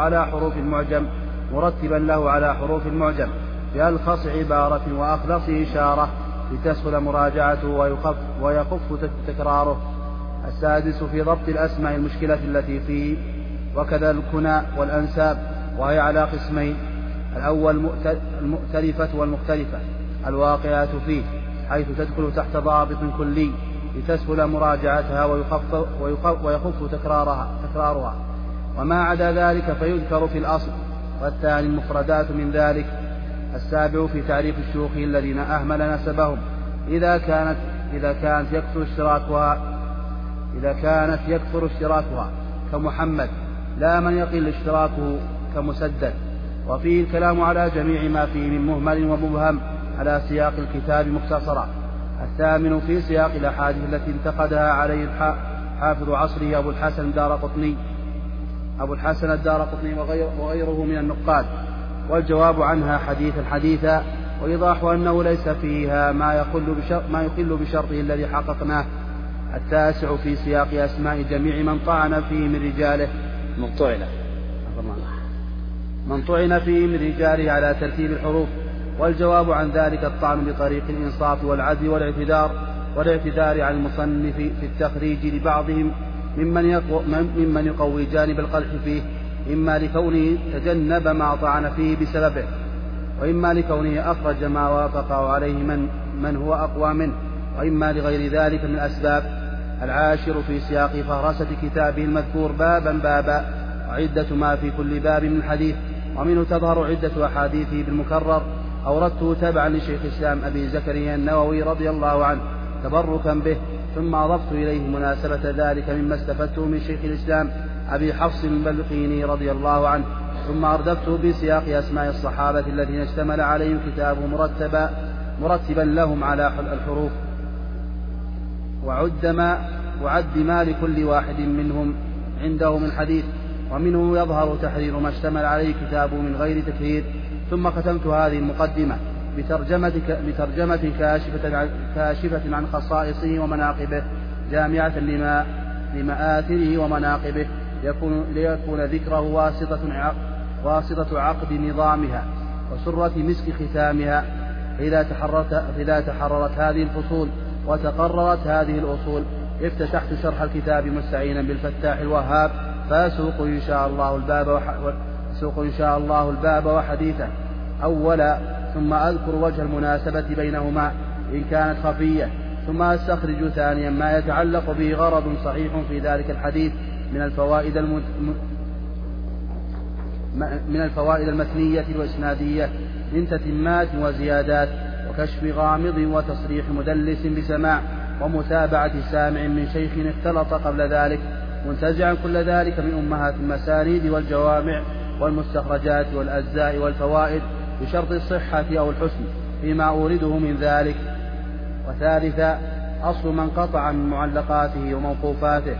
على حروف المعجم بألخص عبارة وأخلص إشارة لتسهل مراجعته ويخف تكراره. السادس في ضبط الأسماء المشكلة التي فيه وكذا الكنى والأنساب، وهي على قسمين: الأول المؤتلفة والمختلفة الواقعة فيه، حيث تدخل تحت ضابط كلي لتسهل مراجعتها ويخف تكرارها، وما عدا ذلك فيذكر في الأصل. والثاني المفردات من ذلك. السابع في تعريف الشيوخ الذين أهمل نسبهم إذا كانت يكثر اشتراكها كمحمد، لا من يقل اشتراكه كمسدد. وفيه الكلام على جميع ما فيه من مهمل ومبهم على سياق الكتاب مختصرا. الثامن في سياق الأحاديث التي انتقدها عليه حافظ عصره أبو الحسن الدارقطني وغيره من النقاد، والجواب عنها حديثا، وإيضاح أنه ليس فيها ما يخل بشرطه الذي حققناه. التاسع في سياق أسماء جميع من طعن فيه من رجاله على ترتيب الحروف، والجواب عن ذلك الطعن بطريق الإنصاف والعدل والاعتذار عن المصنف في التخريج لبعضهم ممن يقوي جانب القدح فيه، إما لكونه تجنب ما طعن فيه بسببه، وإما لكونه أخرج ما وافقه عليه من هو أقوى منه، وإما لغير ذلك من الأسباب. العاشر في سياق فهرسة كتابه المذكور بابا وعدة ما في كل باب من حديث، ومنه تظهر عدة أحاديثه بالمكرر. أوردته تبعا لشيخ الإسلام أبي زكريا النووي رضي الله عنه تبركا به، ثم أضفت إليه مناسبة ذلك مما استفدته من شيخ الإسلام أبي حفص البلقيني رضي الله عنه، ثم أردفته بسياق أسماء الصحابة الذين اشتمل عليهم كتابه مرتبا لهم على الحروف، وعد ما لكل واحد منهم عنده من حديث، ومنه يظهر تحرير ما اشتمل عليه كتابه من غير تكرير. ثم ختمت هذه المقدمة بترجمة كاشفة عن خصائصه ومناقبه، جامعة لمآثره ومناقبه، ليكون ذكره واسطة عقد نظامها وسرة مسك ختامها. إذا تحررت هذه الفصول وتقررت هذه الأصول، افتتحت شرح الكتاب مستعينا بالفتاح الوهاب، فأسوق إن شاء الله الباب وحديثه أولا، ثم أذكر وجه المناسبة بينهما إن كانت خفية، ثم أستخرج ثانيا ما يتعلق به غرض صحيح في ذلك الحديث من الفوائد المتنية والإسنادية من تتمات وزيادات، وكشف غامض وتصريح مدلس بسماع، ومتابعة سامع من شيخ اختلط قبل ذلك، منتزعا كل ذلك من أمهات المسانيد والجوامع والمستخرجات والأجزاء والفوائد بشرط الصحة أو الحسن فيما أورده من ذلك. وثالثا أصل من قطع من معلقاته وموقوفاته.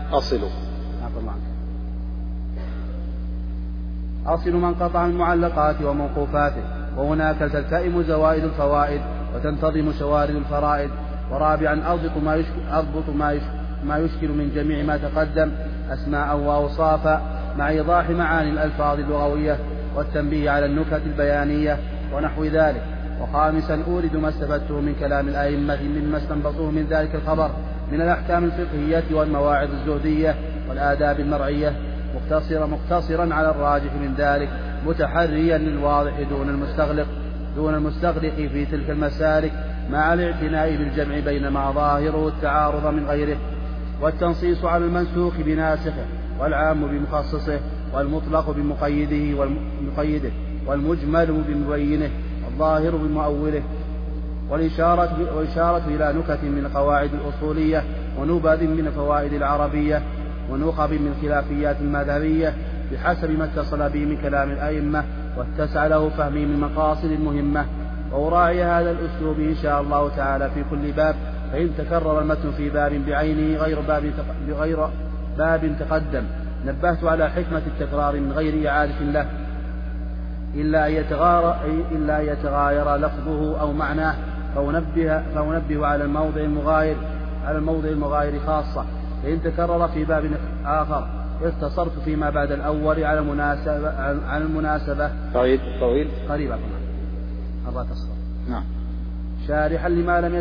أصل من قطع من معلقاته وموقوفاته، وهناك تلتئم زوائد الفوائد وتنتظم شوارد الفرائد. ورابعا أضبط ما يشكل من جميع ما تقدم أسماء وأوصافا، مع إيضاح معاني الألفاظ اللغوية والتنبيه على النكت البيانية ونحو ذلك. وخامسا أورد ما استفدته من كلام الأئمة مما استنبطوه من ذلك الخبر من الأحكام الفقهية والمواعظ الزهدية والآداب المرعية، مقتصرا على الراجح من ذلك، متحريا للواضح دون المستغرق في تلك المسالك، مع الاعتناء بالجمع بين ما ظاهره التعارض من غيره، والتنصيص على المنسوخ بناسخه، والعام بمخصصه، والمطلق بمقيده والمجمل بمبينه، والظاهر بمؤوله. والإشارة إلى نكت من القواعد الأصولية ونبذ من الفوائد العربية ونخب من خلافيات المذهبية بحسب ما اتصل به من كلام الأئمة واتسع له فهمي من المقاصد المهمة. وأراعي هذا الأسلوب إن شاء الله تعالى في كل باب، فإن تكرر المتن في باب بعينه غير باب تقدم نبهت على حكمة التكرار من غير إعادة له إلا أن يتغاير لفظه أو معناه، فأنبه على الموضع المغاير خاصة. فإن تكرر في باب آخر اختصرت فيما بعد الأول على المناسبة طويل قريبا أربعة أسطر. نعم. شارحا لما لم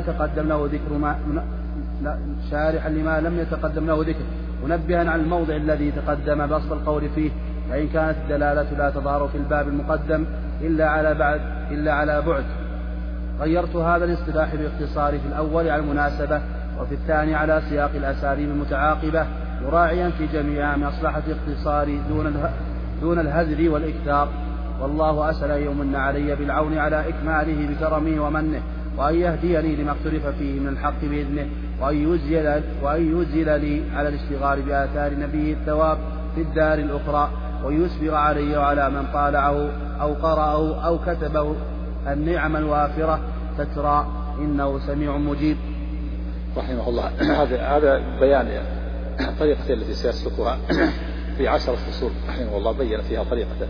يتقدم له ذكر منبها عن الموضع الذي تقدم بسط القول فيه، فإن كانت الدلالة لا تظهر في الباب المقدم إلا على بعد غيرت هذا الاصطلاح باختصار في الأول على المناسبة وفي الثاني على سياق الأساليب المتعاقبة، مراعيا في جميعها مصلحة الاختصار دون الهذر والإكثار. والله أسأل أن يمن علي بالعون على إكماله بكرمه ومنه، وأن يهديني لما اختلف فيه من الحق بإذنه، وأن يزيل لي على الاشتغال بآثار نبيه الثواب في الدار الأخرى، ويسبغ علي وعلى من طالعه أو قرأه أو كتبه النعم الوافرة تترى، إنه سميع مجيب. رحمه الله. هذا بيان الطريقة التي سيسلكها في 10 فصول رحمه الله، بين فيها طريقة.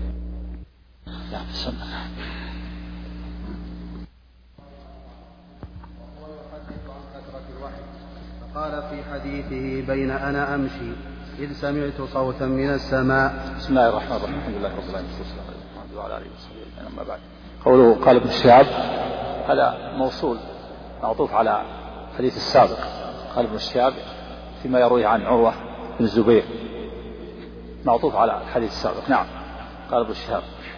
قال في حديثه بين أنا أمشي إذ سمعت صوتا من السماء. بسم الله الرحمن الرحيم. الحمد لله رب العالمين وعلى آله وصحبه أجمعين. أما بعد، قوله قال ابن شهاب هذا موصول معطوف على حديث السابق. قال ابن شهاب فيما يروي عن عروة بن الزبير معطوف على الحديث السابق. نعم. قال ابن شهاب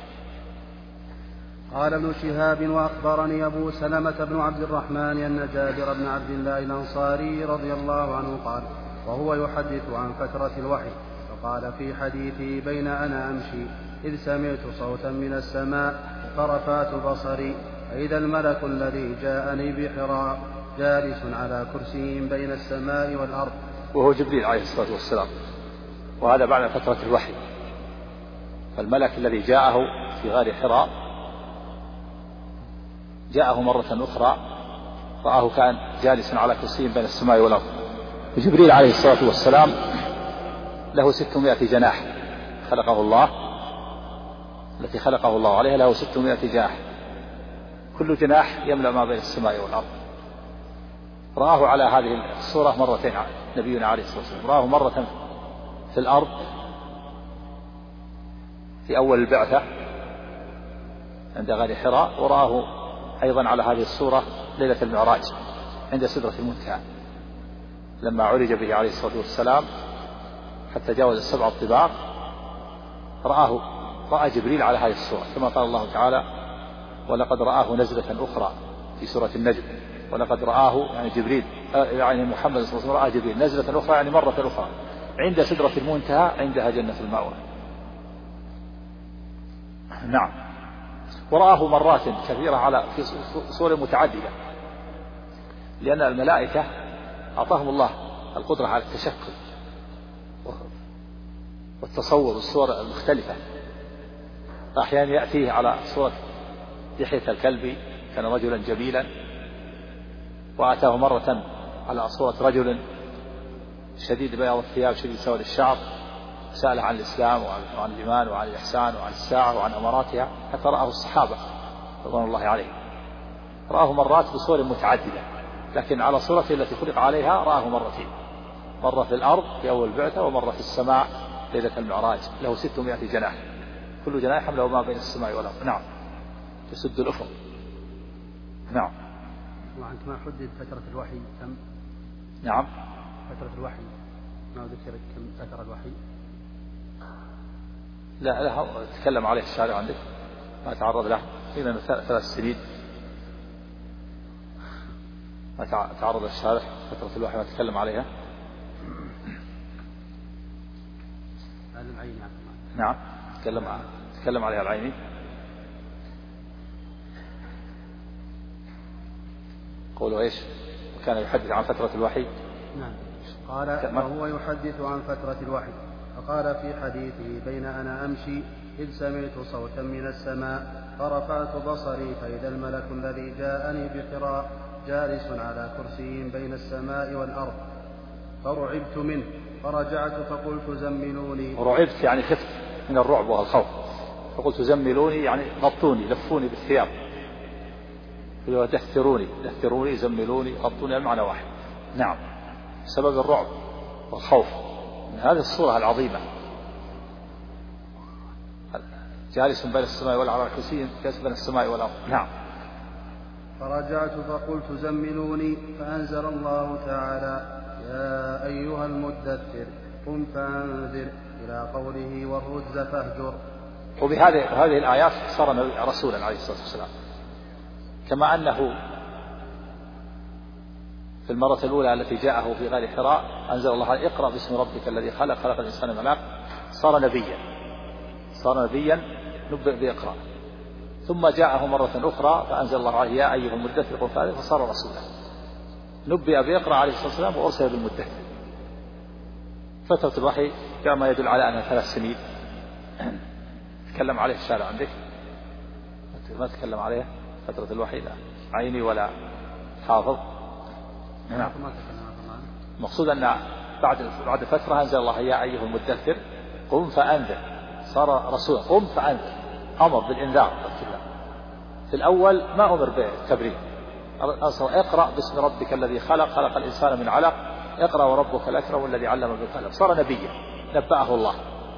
قال ابن شهاب وأخبرني أبو سلمة بن عبد الرحمن أن جابر بن عبد الله الأنصاري رضي الله عنه قال وهو يحدث عن فترة الوحي، فقال في حديثه بين أنا أمشي إذ سمعت صوتا من السماء فرفعت بصري فإذا الملك الذي جاءني بحراء جالس على كرسي بين السماء والأرض، وهو جبريل عليه الصلاة والسلام. وهذا بعد فترة الوحي. فالملك الذي جاءه في غار حراء جاءه مرة أخرى رآه كان جالسا على كرسي بين السماء والأرض. وجبريل عليه الصلاة والسلام له 600 جناح خلقه الله، التي خلقه الله عليها له 600 جناح، كل جناح يملأ ما بين السماء والأرض. رآه على هذه الصورة مرتين نبينا عليه الصلاة والسلام. رآه مرة في الأرض في أول البعثة عند غار حراء، ورآه أيضا على هذه الصورة ليلة المعراج عند سدرة المنتهى لما عرج به عليه الصلاة والسلام حتى جاوز 7 الطباق. رأى جبريل على هذه الصورة كما قال الله تعالى ولقد رآه نزلة أخرى في سورة النجم. ولقد رآه يعني جبريل يعني محمد صلى الله عليه وسلم رأى جبريل نزلة أخرى يعني مرة أخرى عند سدرة المنتهى عندها جنة المأوى. نعم. ورآه مرات كثيرة في صور متعددة، لأن الملائكة أعطاهم الله القدرة على التشكل والتصور بالصور المختلفة. أحيانا يأتيه على صورة دحية الكلب كان رجلا جميلا، وأتاه مرة على صورة رجل شديد بياض الثياب شديد سواد الشعر، سأل عن الإسلام وعن الإيمان وعن الإحسان وعن الساعة وعن أماراتها حتى رآه الصحابة رضوان الله عليهم. رآه مرات بصور متعددة، لكن على صورته التي خلق عليها رآه مرتين، مرة في الأرض في أول بعثة ومرة في السماء ليلة المعراج. له 600 جناح، كل جناح حمله ما بين السماء والأرض. نعم. تسد الأفق. نعم. وعنك ما حدد فترة الوحي كم؟ نعم. فترة الوحي ما ذكر كم فترة الوحي؟ لا تكلم عليه الشارع عندك ما تعرض له إلى 3 سنين ما تعرض الشارع فترة الوحي ما تكلم عليها. العيني. نعم. تكلم عليها العيني. قوله إيش؟ كان يحدث عن فترة الوحي. نعم. قال وهو يحدث عن فترة الوحي. فقال في حديثه: بين أنا أمشي إذ سمعت صوتا من السماء فرفعت بصري فإذا الملك الذي جاءني بقراء جالس على كرسي بين السماء والأرض فرعبت منه فرجعت فقلت: زملوني. رعبت يعني خفت من الرعب والخوف، فقلت: زملوني يعني غطوني، لفوني بالثياب. دثروني زملوني غطوني، المعنى واحد. نعم، سبب الرعب والخوف من هذه الصورة العظيمة. جالس بين السماء والأرض، كرسي جالس بين السماء والأرض. نعم. فرجعت فقلت: زملوني. فأنزل الله تعالى: يا أيها المدثر قم فأنذر إلى قوله: والرجز فاهجر. وبهذه الآيات صار رسولا عليه الصلاة والسلام، كما أنه في المرة الأولى التي جاءه في غار حراء أنزل الله عليه: اقرأ باسم ربك الذي خلق الإنسان من علق. صار نبيا نبئ بإقرأ. ثم جاءه مرة أخرى فأنزل الله عليه: يا أيها المدثر قم فأنذر، فصار رسولا. نبئ بإقرأ عليه الصلاة والسلام وأرسل بالمدثر. فترة الوحي جاء ما يدل على أنها 3 سنين. تكلم عليه الشارع عندك؟ ما تكلم عليه فترة الوحي، لا عيني ولا حافظ. نعم. مقصود أن بعد فترة أنزل الله: يا أيها المدثر قم فأنذر. صار رسولا. قم فأنذر، أمر بالإنذار. في الأول ما أمر بالتبرير، اقرأ باسم ربك الذي خلق الإنسان من علق، اقرأ وربك الأكرم الذي علم بالقلم. صار نبيا نبأه الله،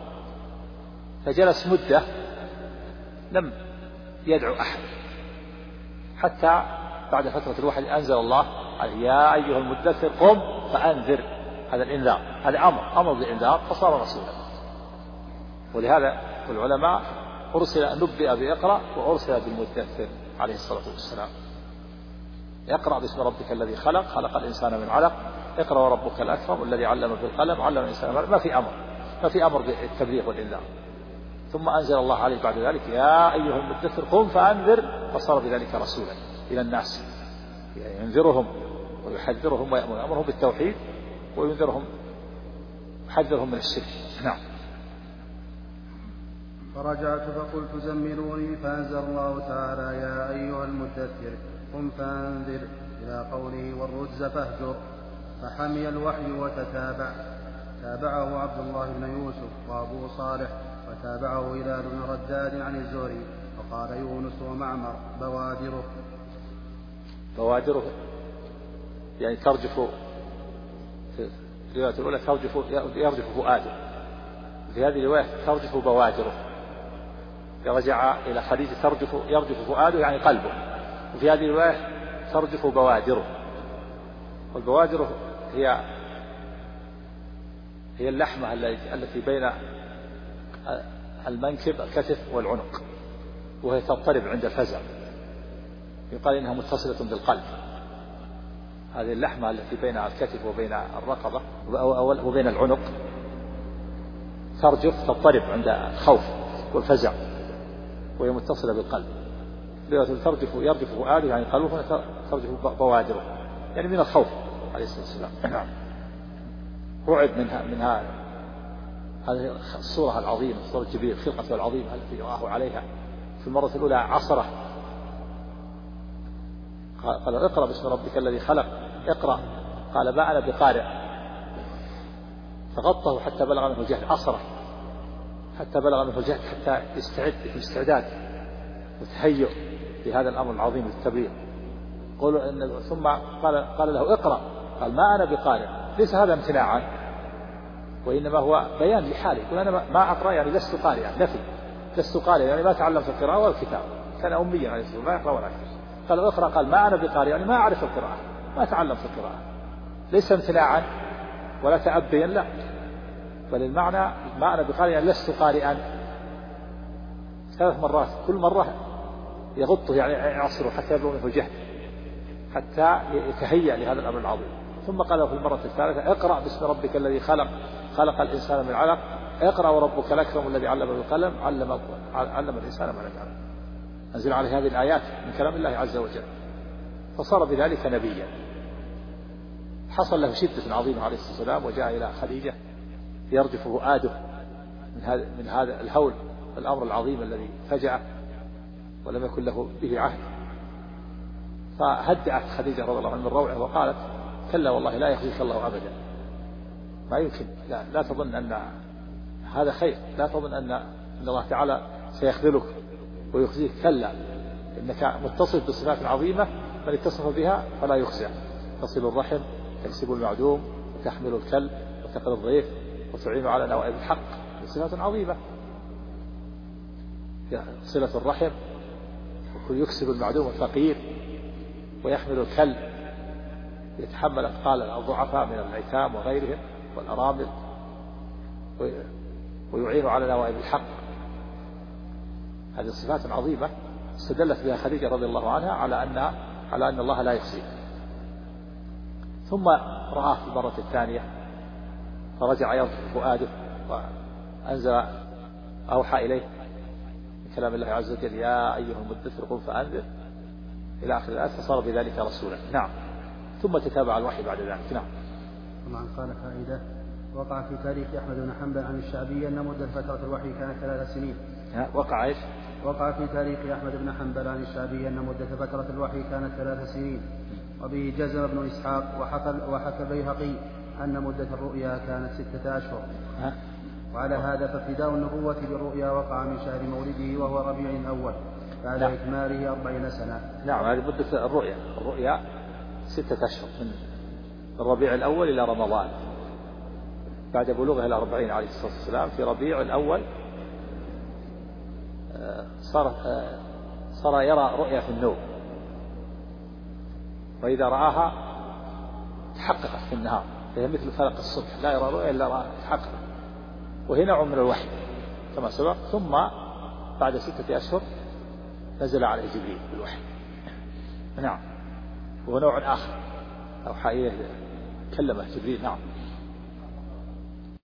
فجلس مدة لم يدعو أحد، حتى بعد فترة الوحي أنزل الله عليه: يا أيها المدثر قم فأنذر. هذا الإنذار، هذا أمر بالإنذار، فصار رسولا. ولهذا العلماء نبئ بإقرأ وأرسل بالمدثر عليه الصلاة والسلام. اقرأ باسم ربك الذي خلق الإنسان من علق، اقرأ وربك الأكرم الذي علم بالقلم علم الإنسان ما في أمر بالتبليغ والإنذار. ثم أنزل الله عليه بعد ذلك: يا أيها المدثر قم فأنذر، فصار بذلك رسولا إلى الناس، ينذرهم ويحذرهم ويأمرهم بالتوحيد وينذرهم يحذرهم من الشرك. نعم. فرجعت فقلت: زملوني. فأنزل الله تعالى: يا أيها المدثر قم فأنذر إلى قوله: والرجز فاهجر. فحمي الوحي وتتابع. تابعه عبد الله بن يوسف وأبو صالح، وتابعه هلال بن رداد عن الزهري، وقال يونس ومعمر: بوادره يعني ترجف، في الرواية الأولى يرجف فؤاده، في هذه الرواية ترجف بوادره. رجع إلى حديث يرجف فؤاده يعني قلبه، وفي هذه الرواية ترجف بوادره. والبوادر هي اللحمة التي بين المنكب الكتف والعنق، وهي تضطرب عند الفزع، يقال إنها متصلة بالقلب. هذه اللحمة التي بين الكتف وبين الرقبة وبين العنق ترجف تضطرب عند الخوف والفزع، وهي متصلة بالقلب. يرجف فؤاده يعني قلبه، ترجف بوادره يعني من الخوف عليه الصلاة والسلام. رعب منها هذه الصورة العظيمة، الصورة الكبيرة، الخلقة العظيمة التي رآه عليها. في المرة الأولى عصره، قال: اقرأ باسم ربك الذي خلق، اقرأ. قال: ما أنا بقارئ. فغطه حتى بلغ منه الجهد، عصره حتى بلغ منه الجهد، حتى يستعد في استعداد وتهيؤ لهذا الأمر العظيم الكبير. ثم قال له: اقرأ. قال: ما أنا بقارئ. ليس هذا امتناعا، وإنما هو بيان لحاله. يقول: أنا ما أقرأ يعني لست قارئا، نفي، لست قارئا يعني ما تعلمت القراءة والكتاب، كان أميا عليه الصلاة والسلام لا يقرأ ولا يكتب. قال: اقرأ. قال: ما أنا بقارئ يعني ما أعرف القراءة، ما تعلمت القراءة. ليس امتناعا ولا تأبيا، لا، بل المعنى ما أنا بقارئ يعني لست قارئا. 3 مرات، كل مرة يغطه يعني يعصره حتى يبلغ منه الجهد، حتى يتهيأ لهذا الأمر العظيم. ثم قال في المرة الثالثة: اقرأ باسم ربك الذي خلق الإنسان من علق، اقرأ وربك الأكرم الذي علم بالقلم علم الإنسان ما لم يعلم. أنزل عليه هذه الآيات من كلام الله عز وجل. فصار بذلك نبيا. حصل له شدة عظيمة عليه الصلاة والسلام، وجاء إلى خديجة يرجف فؤاده من هذا الهول، الأمر العظيم الذي فجأه ولم يكن له به عهد. فهدأت خديجة رضي الله عنها من روعه وقالت: كلا والله لا يخزيك الله أبدا، ما يمكن، لا تظن أن هذا خير، لا تظن أن الله تعالى سيخذلك ويخزيك، كلا، إنك متصف بصفات عظيمة من اتصف بها فلا يخزى. تصل الرحم، تكسب المعدوم، وتحمل الكلب، وتقر الضيف، وتعين على نوائب الحق، صفات عظيمة. صلة الرحم، ويكسب المعدوم الفقير، ويحمل الكلب، يتحمل أثقال الضعفاء من الأيتام وغيرهم والأرامل، ويعين على نوائب الحق. هذه صفات عظيمة استدلت بها خديجة رضي الله عنها على أن الله لا يخزيه. ثم رآه في المرة الثانية فرجع يرجف فؤاده، وأنزل أوحى إليه من كلام الله عز وجل: يا أيها المدثر قم فأنذر، إلى آخر الآية، فصار بذلك رسولا. نعم. ثم تتابع الوحي بعد ذلك. نعم. طبعا قال فائدة: وقع في تاريخ أحمد بن حنبل عن الشعبي أن مدة فترة الوحي كانت 3 سنين. وقع إيش؟ وقع في تاريخ أحمد بن حنبل عن الشعبي أن مدة فترة الوحي كانت 3 سنين، وبه جزم ابن إسحاق، وحكى البيهقي أن مدة الرؤيا كانت 6 أشهر. وعلى هذا فابتداء النبوة بالرؤيا وقع من شهر مولده وهو ربيع الأول بعد إكماله 40 سنة. نعم، هذه مدة الرؤيا 6 أشهر، من الربيع الأول إلى رمضان، بعد بلوغه إلى 40 عليه الصلاة والسلام. في ربيع الأول صار يرى رؤيا في النوم، وإذا رآها تحققت في النهار، فهي مثل فلق الصبح، لا يرى رؤيا إلا رآها تحقق، وهي نوع من الوحي كما سبق. ثم بعد 6 أشهر نزل عليه جبريل بالوحي. نعم، وهو نوع آخر، أوحى إليه، كلمه جبريل. نعم.